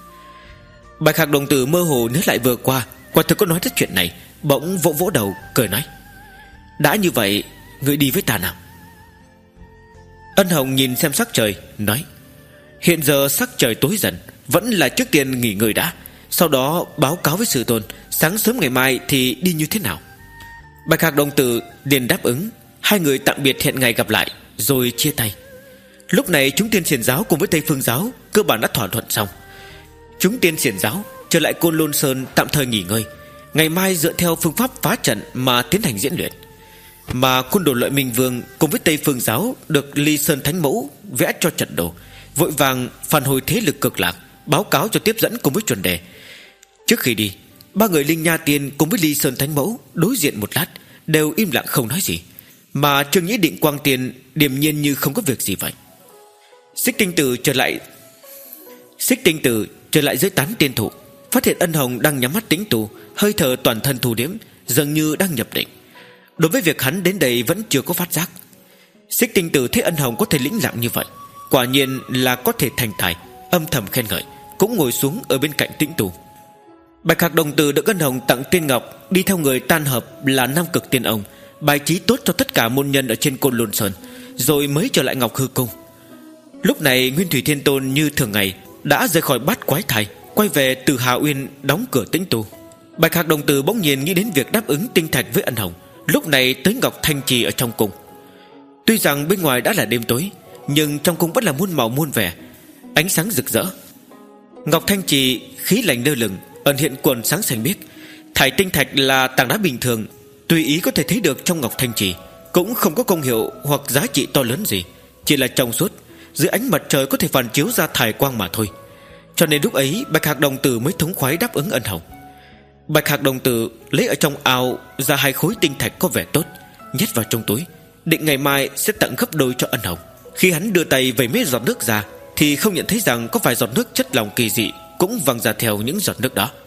Speaker 1: Bạch Hạc đồng tử mơ hồ nhớ lại vừa qua quả thực có nói tới chuyện này, bỗng vỗ vỗ đầu cười nói: Đã như vậy, ngươi đi với ta nào. Ân Hồng nhìn xem sắc trời, nói: Hiện giờ sắc trời tối dần, vẫn là trước tiên nghỉ ngơi đã, sau đó báo cáo với sư tôn, sáng sớm ngày mai thì đi như thế nào. Bạch Hạc đồng tử liền đáp ứng. Hai người tạm biệt hẹn ngày gặp lại, rồi chia tay. Lúc này chúng Tiên Xiển giáo cùng với Tây Phương giáo cơ bản đã thỏa thuận xong. Chúng Tiên Xiển giáo trở lại Côn Lôn Sơn tạm thời nghỉ ngơi, ngày mai dựa theo phương pháp phá trận mà tiến hành diễn luyện. Mà Côn Đồ Lợi Minh Vương cùng với Tây Phương giáo được Ly Sơn Thánh Mẫu vẽ cho trận đồ, vội vàng phản hồi thế lực cực lạc, báo cáo cho tiếp dẫn cùng với chuẩn đề. Trước khi đi, ba người Linh Nha Tiên cùng với Ly Sơn Thánh Mẫu đối diện một lát, đều im lặng không nói gì. Mà Trương Nhĩ Định Quang Tiên điềm nhiên như không có việc gì vậy. Xích Tinh Tử trở lại Xích Tinh Tử trở lại dưới tán tiên thụ, phát hiện Ân Hồng đang nhắm mắt tĩnh tu, hơi thở toàn thân thu liễm, dường như đang nhập định. Đối với việc hắn đến đây vẫn chưa có phát giác. Xích Tinh Tử thấy Ân Hồng có thể lĩnh lặng như vậy, quả nhiên là có thể thành tài, âm thầm khen ngợi, cũng ngồi xuống ở bên cạnh tĩnh tu. Bạch Hạc đồng tử được Ân Hồng tặng tiên ngọc, đi theo người tan hợp là Nam Cực Tiên Ông, bài trí tốt cho tất cả môn nhân ở trên Côn Lôn Sơn, rồi mới trở lại Ngọc Hư Cung. Lúc này Nguyên Thủy Thiên Tôn như thường ngày đã rời khỏi Bát Quái Thai, quay về từ Hà Uyên đóng cửa tĩnh tu. Bạch Hạc đồng tử bỗng nhiên nghĩ đến việc đáp ứng tinh thạch với Ân Hồng, lúc này tới Ngọc Thanh Trì ở trong cung. Tuy rằng bên ngoài đã là đêm tối, nhưng trong cung vẫn là muôn màu muôn vẻ, ánh sáng rực rỡ. Ngọc Thanh Trì khí lạnh lơ lửng, ẩn hiện quần sáng xanh biếc. Thải tinh thạch là tảng đá bình thường, tùy ý có thể thấy được trong Ngọc Thanh Trì, cũng không có công hiệu hoặc giá trị to lớn gì, chỉ là trong suốt, dưới ánh mặt trời có thể phản chiếu ra thải quang mà thôi. Cho nên lúc ấy Bạch Hạc đồng tử mới thống khoái đáp ứng Ân Hồng. Bạch Hạc đồng tử lấy ở trong ao ra hai khối tinh thạch có vẻ tốt, nhét vào trong túi, định ngày mai sẽ tặng gấp đôi cho Ân Hồng. Khi hắn đưa tay vẩy mấy giọt nước ra, thì không nhận thấy rằng có vài giọt nước chất lỏng kỳ dị cũng văng ra theo những giọt nước đó.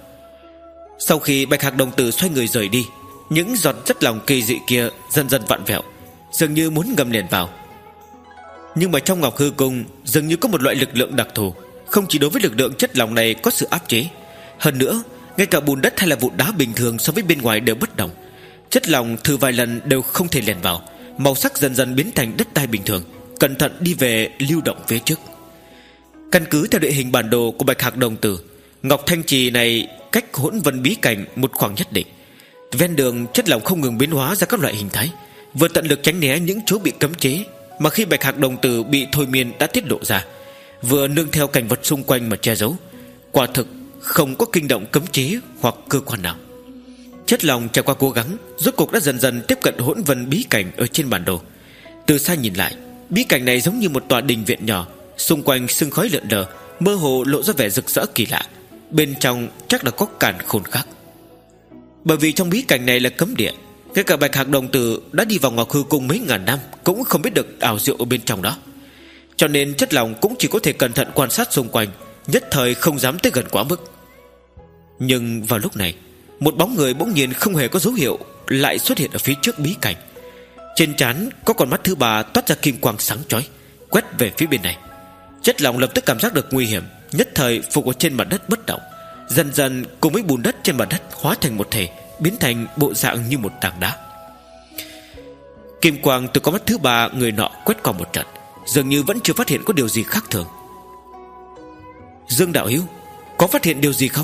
Speaker 1: Sau khi Bạch Hạc đồng tử xoay người rời đi, những giọt chất lỏng kỳ dị kia dần dần vặn vẹo, dường như muốn ngầm liền vào. Nhưng mà trong Ngọc Hư Cung dường như có một loại lực lượng đặc thù, không chỉ đối với lực lượng chất lỏng này có sự áp chế, hơn nữa ngay cả bùn đất hay là vụn đá bình thường so với bên ngoài đều bất động. Chất lỏng thử vài lần đều không thể lèn vào, màu sắc dần dần biến thành đất đai bình thường, cẩn thận đi về lưu động phía trước. Căn cứ theo địa hình bản đồ của Bạch Hạc đồng tử, Ngọc Thanh Trì này cách hỗn vân bí cảnh một khoảng nhất định. Ven đường chất lỏng không ngừng biến hóa ra các loại hình thái, vừa tận lực tránh né những chỗ bị cấm chế mà khi bạch hạc đồng tử bị thôi miên đã tiết lộ ra, vừa nương theo cảnh vật xung quanh mà che giấu. Quả thực không có kinh động cấm chế hoặc cơ quan nào. Chất lỏng trải qua cố gắng, rốt cuộc đã dần dần tiếp cận hỗn vân bí cảnh ở trên bản đồ. Từ xa nhìn lại, bí cảnh này giống như một tòa đình viện nhỏ, xung quanh sương khói lượn lờ, mơ hồ lộ ra vẻ rực rỡ kỳ lạ. Bên trong chắc là có càn khôn khác. Bởi vì trong bí cảnh này là cấm địa, ngay cả bạch hạc đồng tử đã đi vào Ngọc Hư Cung mấy ngàn năm cũng không biết được ảo diệu ở bên trong đó. Cho nên chất lỏng cũng chỉ có thể cẩn thận quan sát xung quanh, nhất thời không dám tới gần quá mức. Nhưng vào lúc này, một bóng người bỗng nhiên không hề có dấu hiệu lại xuất hiện ở phía trước bí cảnh. Trên trán có con mắt thứ ba toát ra kim quang sáng chói, quét về phía bên này. Chất lỏng lập tức cảm giác được nguy hiểm, nhất thời phục ở trên mặt đất bất động, dần dần cùng với bùn đất trên mặt đất hóa thành một thể, biến thành bộ dạng như một tảng đá. Kim quang từ con mắt thứ ba người nọ quét qua một trận, dường như vẫn chưa phát hiện có điều gì khác thường. Dương đạo hữu, có phát hiện điều gì không?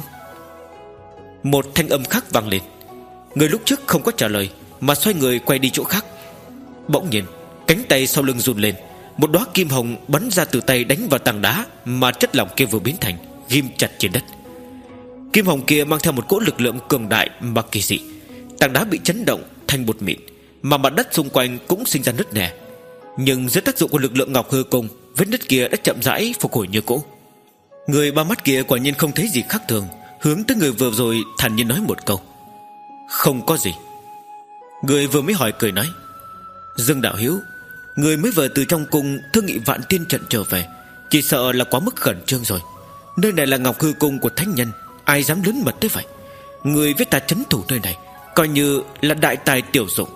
Speaker 1: Một thanh âm khác vang lên. Người lúc trước không có trả lời mà xoay người quay đi chỗ khác. Bỗng nhiên cánh tay sau lưng run lên, một đóa kim hồng bắn ra từ tay đánh vào tảng đá mà chất lỏng kia vừa biến thành, ghim chặt trên đất. Kim hồng kia mang theo một cỗ lực lượng cường đại mà kỳ dị. Tảng đá bị chấn động thành bột mịn, mà mặt đất xung quanh cũng sinh ra nứt nẻ. Nhưng dưới tác dụng của lực lượng Ngọc Hư Cung, vết nứt kia đã chậm rãi phục hồi như cũ. Người ba mắt kia quả nhiên không thấy gì khác thường, hướng tới người vừa rồi thản nhiên nói một câu: không có gì. Người vừa mới hỏi cười nói: Dương đạo hữu, người mới vừa từ trong cung thương nghị vạn tiên trận trở về, chỉ sợ là quá mức khẩn trương rồi. Nơi này là Ngọc Hư Cung của thánh nhân, ai dám lớn mật tới vậy? Người với ta trấn thủ nơi này, coi như là đại tài tiểu dụng.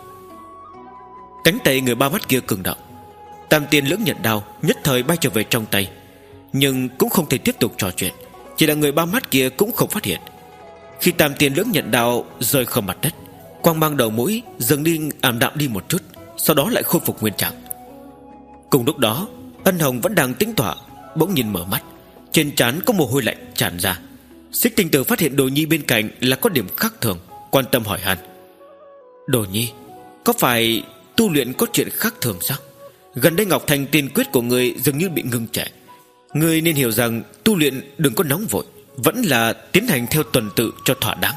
Speaker 1: Cánh tay người ba mắt kia cường động, tam tiên lưỡng nhận đao nhất thời bay trở về trong tay. Nhưng cũng không thể tiếp tục trò chuyện, chỉ là người ba mắt kia cũng không phát hiện. Khi tam tiên lưỡng nhận đao rơi khỏi mặt đất, quang mang đầu mũi dường đi ảm đạm đi một chút, sau đó lại khôi phục nguyên trạng. Cùng lúc đó, Ân Hồng vẫn đang tĩnh tọa, bỗng nhìn mở mắt, trên trán có mồ hôi lạnh tràn ra. Xích Tinh Tử phát hiện Đồ Nhi bên cạnh là có điểm khác thường, quan tâm hỏi han: Đồ Nhi, có phải tu luyện có chuyện khác thường sao? Gần đây Ngọc Thành tiên quyết của người dường như bị ngưng trệ. Người nên hiểu rằng tu luyện đừng có nóng vội, vẫn là tiến hành theo tuần tự cho thỏa đáng.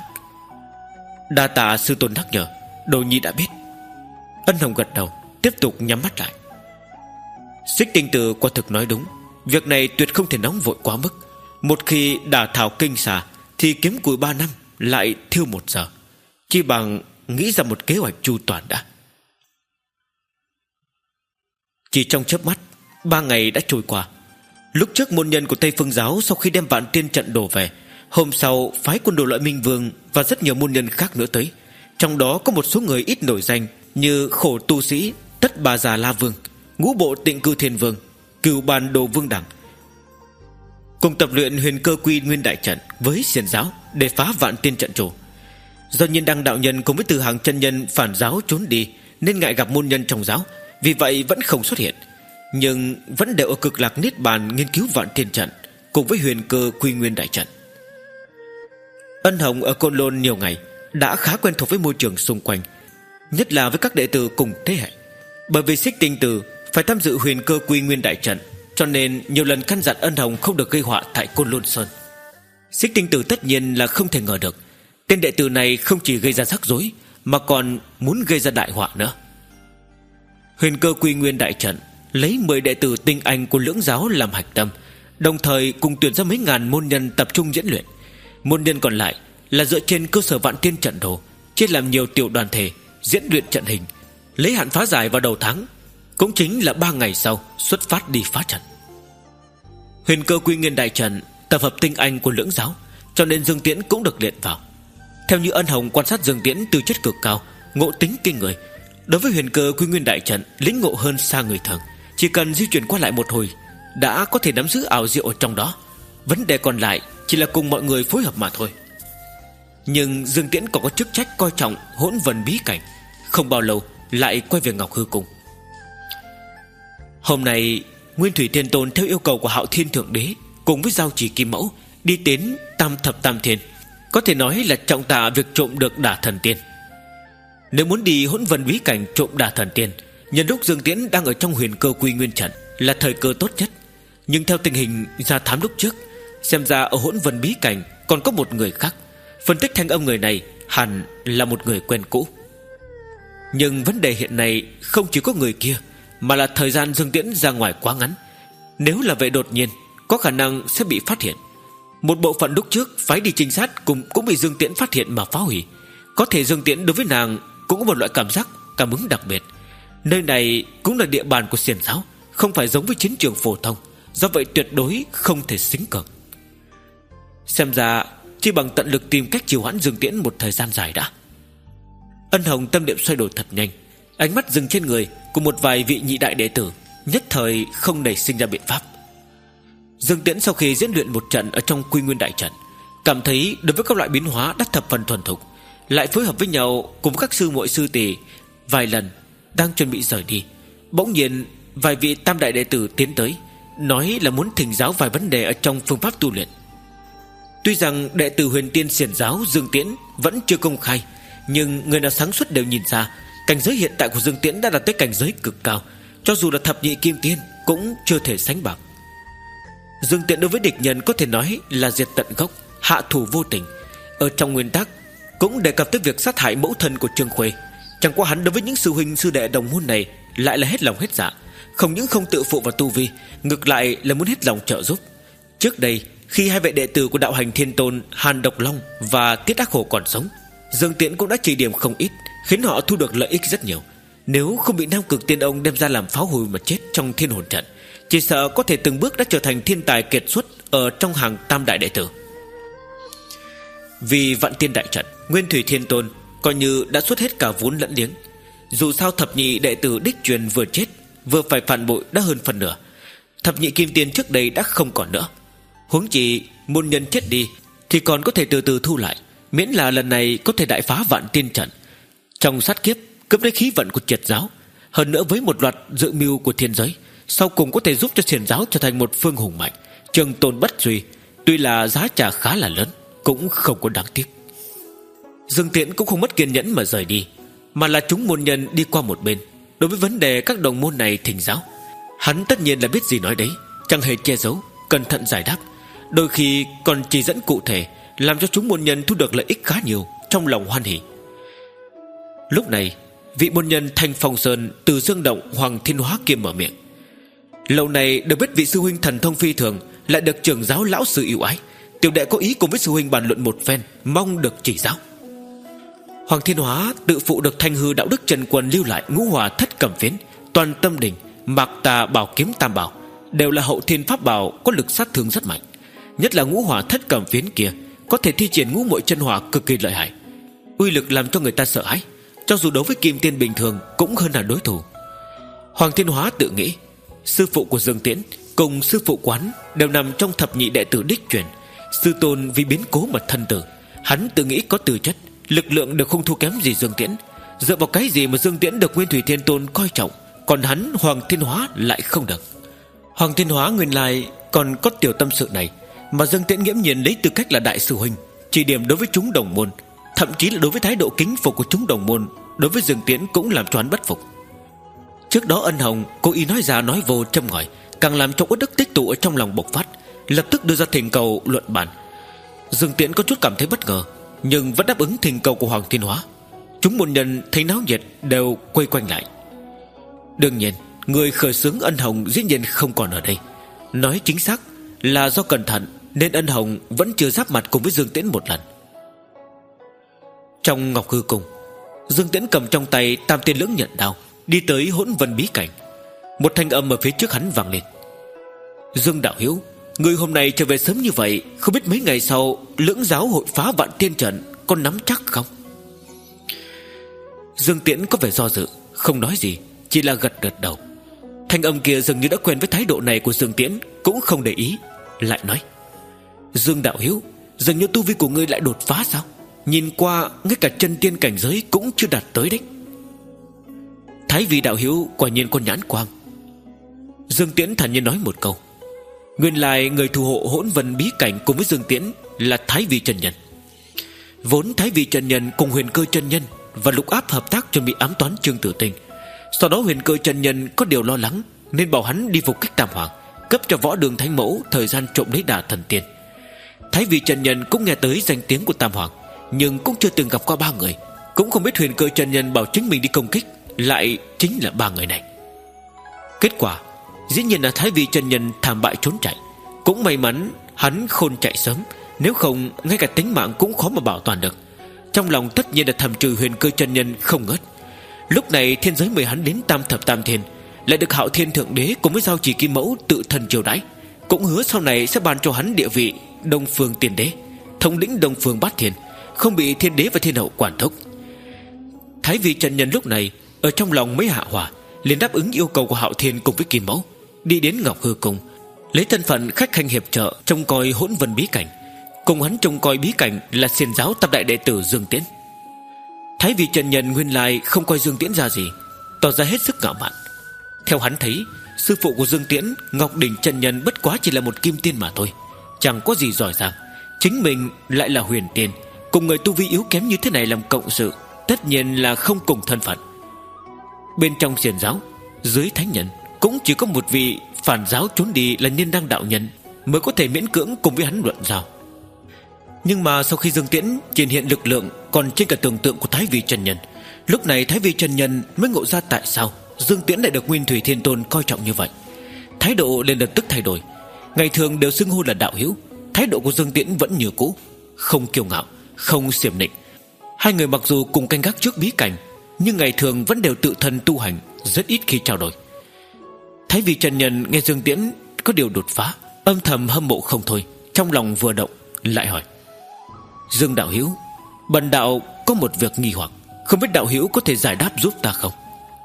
Speaker 1: Đa tạ sư tôn nhắc nhở, Đồ Nhi đã biết. Ân Hồng gật đầu, tiếp tục nhắm mắt lại. Xích Tinh Tử quả thực nói đúng, việc này tuyệt không thể nóng vội quá mức. Một khi đả thảo kinh xà thì kiếm củi ba năm lại thiêu một giờ, chi bằng nghĩ ra một kế hoạch chu toàn đã. Chỉ trong chớp mắt, ba ngày đã trôi qua. Lúc trước môn nhân của Tây Phương Giáo sau khi đem vạn tiên trận đổ về, hôm sau phái quân đội Lợi Minh Vương và rất nhiều môn nhân khác nữa tới. Trong đó có một số người ít nổi danh như Khổ Tu Sĩ, Tất Bà Già La Vương, Ngũ Bộ Tịnh Cư Thiên Vương, Cửu Bàn Đồ Vương Đẳng, cùng tập luyện Huyền Cơ Quy Nguyên Đại Trận với Xiển Giáo để phá vạn tiên trận chủ. Do Nhiên Đăng đạo nhân cùng với Từ Hàng chân nhân phản giáo trốn đi, nên ngại gặp môn nhân trong giáo, vì vậy vẫn không xuất hiện, nhưng vẫn đều ở Cực Lạc Niết Bàn nghiên cứu vạn tiên trận cùng với Huyền Cơ Quy Nguyên Đại Trận. Ân Hồng ở Côn Lôn nhiều ngày đã khá quen thuộc với môi trường xung quanh, nhất là với các đệ tử cùng thế hệ. Bởi vì Xích Tinh Tử phải tham dự Huyền Cơ Quy Nguyên Đại Trận, cho nên nhiều lần căn dặn Ân Hồng không được gây họa tại Côn Lôn Sơn. Xích Tinh Tử tất nhiên là không thể ngờ được tên đệ tử này không chỉ gây ra rắc rối mà còn muốn gây ra đại họa nữa. Huyền Cơ Quy Nguyên Đại Trận lấy mười đệ tử tinh anh của lưỡng giáo làm hạch tâm, đồng thời cùng tuyển ra mấy ngàn môn nhân tập trung diễn luyện. Môn nhân còn lại là dựa trên cơ sở vạn tiên trận đồ, chia làm nhiều tiểu đoàn thể diễn luyện trận hình, lấy hạn phá giải vào đầu tháng, cũng chính là ba ngày sau xuất phát đi phá trận. Huyền Cơ Quy Nguyên Đại Trận tập hợp tinh anh của lưỡng giáo, cho nên Dương Tiễn cũng được luyện vào. Theo như Ân Hồng quan sát Dương Tiễn tư chất cực cao, ngộ tính kinh người, đối với Huyền Cơ Quy Nguyên Đại Trận lĩnh ngộ hơn xa người thường, chỉ cần di chuyển qua lại một hồi đã có thể nắm giữ ảo diệu ở trong đó. Vấn đề còn lại chỉ là cùng mọi người phối hợp mà thôi. Nhưng Dương Tiễn còn có chức trách coi trọng hỗn vần bí cảnh, không bao lâu lại quay về Ngọc Hư Cung. Hôm nay Nguyên Thủy Thiên Tôn theo yêu cầu của Hạo Thiên Thượng Đế cùng với Giao Chỉ Kim Mẫu đi đến Tam Thập Tam Thiên. có thể nói là trọng tạ việc trộm được Đả Thần Tiên. Nếu muốn đi Hỗn Vân bí cảnh trộm Đả Thần Tiên, nhân lúc Dương Tiễn đang ở trong Huyền Cơ Quy Nguyên trận là thời cơ tốt nhất. Nhưng theo tình hình ra thám lúc trước, xem ra ở Hỗn Vân bí cảnh còn có một người khác. Phân tích thanh âm người này hẳn là một người quen cũ. Nhưng vấn đề hiện nay không chỉ có người kia, mà là thời gian Dương Tiễn ra ngoài quá ngắn. Nếu là vậy đột nhiên, có khả năng sẽ bị phát hiện. Một bộ phận lúc trước phái đi trinh sát cũng, cũng bị Dương Tiễn phát hiện mà phá hủy. Có thể Dương Tiễn đối với nàng cũng có một loại cảm giác cảm ứng đặc biệt. Nơi này cũng là địa bàn của xiển giáo, không phải giống với chiến trường phổ thông, do vậy tuyệt đối không thể xính cược. Xem ra chỉ bằng tận lực tìm cách trì hoãn Dương Tiễn một thời gian dài đã. Ân Hồng tâm niệm xoay đổi thật nhanh, ánh mắt dừng trên người của một vài vị nhị đại đệ tử, nhất thời không nảy sinh ra biện pháp. Dương Tiễn sau khi diễn luyện một trận ở trong Quy Nguyên đại trận, cảm thấy đối với các loại biến hóa đã thập phần thuần thục, lại phối hợp với nhau cùng các sư muội sư tỷ vài lần, đang chuẩn bị rời đi, bỗng nhiên vài vị tam đại đệ tử tiến tới, nói là muốn thỉnh giáo vài vấn đề ở trong phương pháp tu luyện. Tuy rằng đệ tử Huyền Tiên xiển giáo Dương Tiễn vẫn chưa công khai, nhưng người nào sáng suốt đều nhìn ra cảnh giới hiện tại của Dương Tiễn đã đạt tới cảnh giới cực cao, cho dù là thập nhị kim tiên cũng chưa thể sánh bằng. Dương Tiễn đối với địch nhân có thể nói là diệt tận gốc, hạ thủ vô tình. Ở trong nguyên tắc cũng đề cập tới việc sát hại mẫu thân của Trương Khuê. Chẳng qua hắn đối với những sư huynh sư đệ đồng môn này lại là hết lòng hết dạ, không những không tự phụ vào tu vi, ngược lại là muốn hết lòng trợ giúp. Trước đây khi hai vị đệ tử của đạo hành Thiên Tôn Hàn Độc Long và Tiết Ác Hổ còn sống, Dương Tiễn cũng đã chỉ điểm không ít, khiến họ thu được lợi ích rất nhiều. Nếu không bị Nam Cực Tiên Ông đem ra làm pháo hôi mà chết trong Thiên Hồn trận, chỉ sợ có thể từng bước đã trở thành thiên tài kiệt xuất ở trong hàng tam đại đệ tử. Vì Vạn Tiên đại trận, Nguyên Thủy Thiên Tôn coi như đã xuất hết cả vốn lẫn liếng. Dù sao thập nhị đệ tử đích truyền vừa chết, vừa phải phản bội đã hơn phần nửa. Thập nhị kim tiên trước đây đã không còn nữa. Huống chi môn nhân chết đi thì còn có thể từ từ thu lại, miễn là lần này có thể đại phá Vạn Tiên trận. Trong sát kiếp cướp lấy khí vận của triệt giáo, hơn nữa với một loạt dự mưu của thiên giới, sau cùng có thể giúp cho xiển giáo trở thành một phương hùng mạnh, trường tồn bất suy. Tuy là giá trả khá là lớn, cũng không có đáng tiếc. Dương Tiễn cũng không mất kiên nhẫn mà rời đi, mà là chúng môn nhân đi qua một bên. Đối với vấn đề các đồng môn này thỉnh giáo, hắn tất nhiên là biết gì nói đấy, chẳng hề che giấu, cẩn thận giải đáp, đôi khi còn chỉ dẫn cụ thể, làm cho chúng môn nhân thu được lợi ích khá nhiều, trong lòng hoan hỉ. Lúc này vị môn nhân Thanh Phong Sơn từ Dương Động Hoàng Thiên Hóa kia mở miệng. Lâu này được biết vị sư huynh thần thông phi thường, lại được trưởng giáo lão sư yêu ái, tiểu đệ có ý cùng với sư huynh bàn luận một phen, mong được chỉ giáo. Hoàng Thiên Hóa tự phụ được Thanh Hư đạo đức Trần Quân lưu lại ngũ hòa thất cẩm phiến, toàn tâm đỉnh, mạc tà bảo kiếm tam bảo, đều là hậu thiên pháp bảo có lực sát thương rất mạnh. Nhất là ngũ hỏa thất cẩm phiến kia có thể thi triển ngũ muội chân hỏa cực kỳ lợi hại, uy lực làm cho người ta sợ hãi, cho dù đối với kim tiên bình thường cũng hơn là đối thủ. Hoàng Thiên Hóa tự nghĩ, sư phụ của Dương Tiễn cùng sư phụ quán đều nằm trong thập nhị đệ tử đích truyền, sư tôn vì biến cố mà thân tử, hắn tự nghĩ có tư chất, lực lượng được không thua kém gì Dương Tiễn. Dựa vào cái gì mà Dương Tiễn được Nguyên Thủy Thiên Tôn coi trọng, còn hắn Hoàng Thiên Hóa lại không được? Hoàng Thiên Hóa nguyên lai còn có tiểu tâm sự này, mà Dương Tiễn nghiễm nhiên lấy tư cách là đại sư huynh, chỉ điểm đối với chúng đồng môn, thậm chí là đối với thái độ kính phục của chúng đồng môn đối với Dương Tiễn cũng làm cho hắn bất phục. Trước đó Ân Hồng cố ý nói ra nói vô châm ngòi, càng làm cho uất ức tích tụ ở trong lòng bộc phát, lập tức đưa ra thỉnh cầu luận bàn. Dương Tiễn có chút cảm thấy bất ngờ, nhưng vẫn đáp ứng thỉnh cầu của Hoàng Thiên Hóa. Chúng môn nhân thấy náo nhiệt đều quay quanh lại. Đương nhiên người khởi xướng Ân Hồng dĩ nhiên không còn ở đây. Nói chính xác là do cẩn thận nên Ân Hồng vẫn chưa giáp mặt cùng với Dương Tiễn một lần. Trong Ngọc Hư Cung, Dương Tiễn cầm trong tay Tam Tiên Lưỡng Nhận Đao, đi tới Hỗn Vân bí cảnh. Một thanh âm ở phía trước hắn vang lên. Dương đạo hữu, người hôm nay trở về sớm như vậy, không biết mấy ngày sau Lưỡng giáo hội phá Vạn Tiên trận có nắm chắc không? Dương Tiễn có vẻ do dự, không nói gì, chỉ là gật gật đầu. Thanh âm kia dường như đã quen với thái độ này của Dương Tiễn, cũng không để ý, lại nói: Dương đạo hữu, dường như tu vi của ngươi lại đột phá sao? Nhìn qua ngay cả chân tiên cảnh giới cũng chưa đạt tới đấy. Thái Vi đạo hữu quả nhiên có nhãn quang. Dương Tiễn thản nhiên nói một câu. Nguyên lai người thủ hộ Hỗn Vân bí cảnh cùng với Dương Tiễn là Thái Vi chân nhân. Vốn Thái Vi chân nhân cùng Huyền Cơ chân nhân và Lục Áp hợp tác chuẩn bị ám toán Trương Tử Tinh. Sau đó Huyền Cơ chân nhân có điều lo lắng nên bảo hắn đi phục kích Tam Hoàng, cấp cho Võ Đường Thánh Mẫu thời gian trộm lấy Đả Thần Tiên. Thái Vi chân nhân cũng nghe tới danh tiếng của Tam Hoàng, nhưng cũng chưa từng gặp qua ba người, cũng không biết Huyền Cơ chân nhân bảo chính mình đi công kích lại chính là ba người này. Kết quả dĩ nhiên là Thái Vi chân nhân thảm bại trốn chạy. Cũng may mắn hắn khôn chạy sớm, nếu không ngay cả tính mạng cũng khó mà bảo toàn được. Trong lòng tất nhiên là thầm trừ Huyền Cơ chân nhân không ngớt. Lúc này thiên giới mời hắn đến Tam Thập Tam Thiên, lại được Hạo Thiên Thượng Đế cùng với Giao Chỉ Kim Mẫu tự thân chiêu đãi, cũng hứa sau này sẽ ban cho hắn địa vị Đông Phương Tiên Đế, thống lĩnh Đông Phương Bát Thiên, không bị Thiên Đế và Thiên Hậu quản thúc. Thái Vi chân nhân lúc này ở trong lòng mới hạ hỏa, liền đáp ứng yêu cầu của Hạo Thiên cùng với Kim Mẫu, đi đến Ngọc Hư Cung, lấy thân phận khách khanh hiệp trợ trông coi Hỗn Vân bí cảnh. Cùng hắn trông coi bí cảnh là Xiển giáo tam đại đệ tử Dương Tiễn. Thái Vi chân nhân nguyên lai không coi Dương Tiễn ra gì, tỏ ra hết sức ngạo mạn. Theo hắn thấy, sư phụ của Dương Tiễn, Ngọc Đỉnh chân nhân bất quá chỉ là một kim tiên mà thôi, chẳng có gì giỏi giang. Chính mình lại là huyền tiên, cùng người tu vi yếu kém như thế này làm cộng sự, tất nhiên là không cùng thân phận. Bên trong Xiển giáo, dưới thánh nhân, cũng chỉ có một vị phản giáo trốn đi là Niên Đăng đạo nhân mới có thể miễn cưỡng cùng với hắn luận giao. Nhưng mà sau khi Dương Tiễn triển hiện lực lượng còn trên cả tưởng tượng của Thái Vi chân nhân, lúc này Thái Vi chân nhân mới ngộ ra tại sao Dương Tiễn lại được Nguyên Thủy Thiên Tôn coi trọng như vậy. Thái độ liền lập tức thay đổi. Ngày thường đều xưng hô là đạo hữu, thái độ của Dương Tiễn vẫn như cũ, không kiêu ngạo, không xiểm nịnh. Hai người mặc dù cùng canh gác trước bí cảnh, nhưng ngày thường vẫn đều tự thân tu hành, rất ít khi trao đổi. Thái Vi chân nhân nghe Dương Tiễn có điều đột phá, âm thầm hâm mộ không thôi, trong lòng vừa động lại hỏi: Dương đạo hữu, bần đạo có một việc nghi hoặc, không biết đạo hữu có thể giải đáp giúp ta không?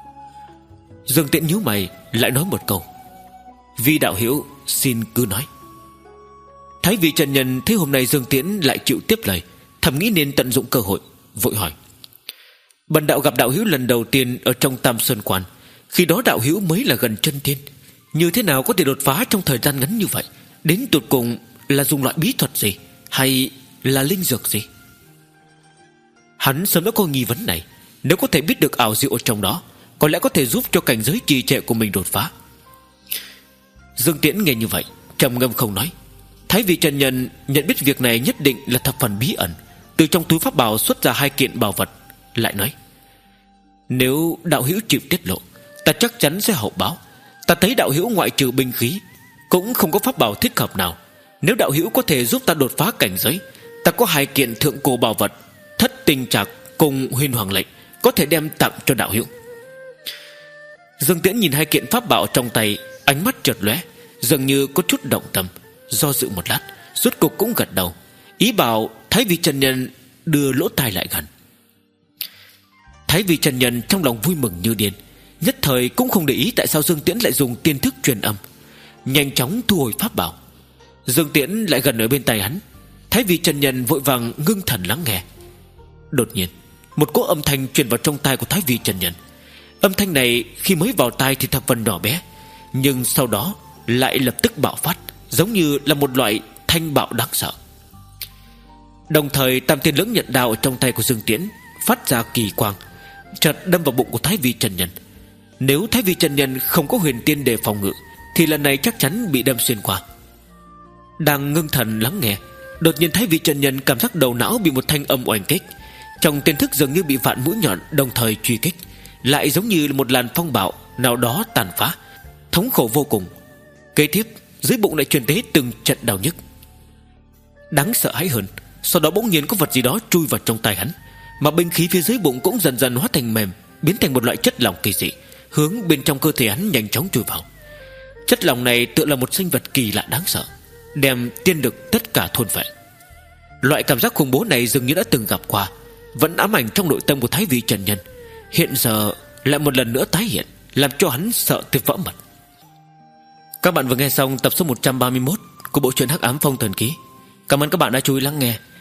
Speaker 1: Dương Tiễn nhíu mày lại nói một câu: Vi đạo hữu xin cứ nói. Thái Vi chân nhân thấy hôm nay Dương Tiễn lại chịu tiếp lời, thầm nghĩ nên tận dụng cơ hội, vội hỏi: Bần đạo gặp đạo hữu lần đầu tiên ở trong Tam Sơn Quan, khi đó đạo hữu mới là gần chân tiên, như thế nào có thể đột phá trong thời gian ngắn như vậy? Đến tột cùng là dùng loại bí thuật gì, hay là linh dược gì? Hắn sớm đã có nghi vấn này, nếu có thể biết được ảo diệu ở trong đó, có lẽ có thể giúp cho cảnh giới trì trệ của mình đột phá. Dương Tiễn nghe như vậy trầm ngâm không nói. Thái Vi chân nhân nhận biết việc này nhất định là thập phần bí ẩn, từ trong túi pháp bảo xuất ra hai kiện bảo vật, lại nói: Nếu đạo hữu chịu tiết lộ, ta chắc chắn sẽ hậu báo. Ta thấy đạo hữu ngoại trừ binh khí cũng không có pháp bảo thích hợp nào. Nếu đạo hữu có thể giúp ta đột phá cảnh giới, ta có hai kiện thượng cổ bảo vật, Thất Tinh Trạc cùng Huyền Hoàng Lệnh, có thể đem tặng cho đạo hữu. Dương Tiễn nhìn hai kiện pháp bảo trong tay, ánh mắt chợt lóe, dường như có chút động tâm, do dự một lát, rốt cuộc cũng gật đầu, ý bảo Thái Vi chân nhân đưa lỗ tai lại gần. Thái Vi chân nhân trong lòng vui mừng như điên, nhất thời cũng không để ý tại sao Dương Tiễn lại dùng tiên thức truyền âm, nhanh chóng thu hồi pháp bảo. Dương Tiễn lại gần ở bên tai hắn. Thái Vi chân nhân vội vàng ngưng thần lắng nghe. Đột nhiên một cỗ âm thanh truyền vào trong tai của Thái Vi chân nhân. Âm thanh này khi mới vào tai thì thập phần nhỏ bé, nhưng sau đó lại lập tức bạo phát, giống như là một loại thanh bạo đáng sợ. Đồng thời tam tiên lưỡng nhận đao ở trong tay của Dương Tiễn phát ra kỳ quang, chợt đâm vào bụng của Thái Vi chân nhân. Nếu Thái Vi chân nhân không có huyền tiên để phòng ngự, thì lần này chắc chắn bị đâm xuyên qua. Đang ngưng thần lắng nghe, đột nhiên Thái Vi chân nhân cảm giác đầu não bị một thanh âm oanh kích, trong tiên thức dường như bị vạn mũi nhọn đồng thời truy kích, lại giống như một làn phong bạo nào đó tàn phá, thống khổ vô cùng. Kế tiếp dưới bụng lại truyền tới từng trận đau nhức. Đáng sợ hãi hơn, sau đó bỗng nhiên có vật gì đó chui vào trong tay hắn, mà binh khí phía dưới bụng cũng dần dần hóa thành mềm, biến thành một loại chất lỏng kỳ dị, hướng bên trong cơ thể hắn nhanh chóng chui vào. Chất lỏng này tựa là một sinh vật kỳ lạ đáng sợ, đem tiên lực tất cả thôn phệ. Loại cảm giác khủng bố này dường như đã từng gặp qua, vẫn ám ảnh trong nội tâm của Thái Vi chân nhân, hiện giờ lại một lần nữa tái hiện, làm cho hắn sợ tới vỡ mật. Các bạn vừa nghe xong tập số một trăm ba mươi mốt của bộ truyện Hắc Ám Phong Thần Ký. Cảm ơn các bạn đã chú ý lắng nghe.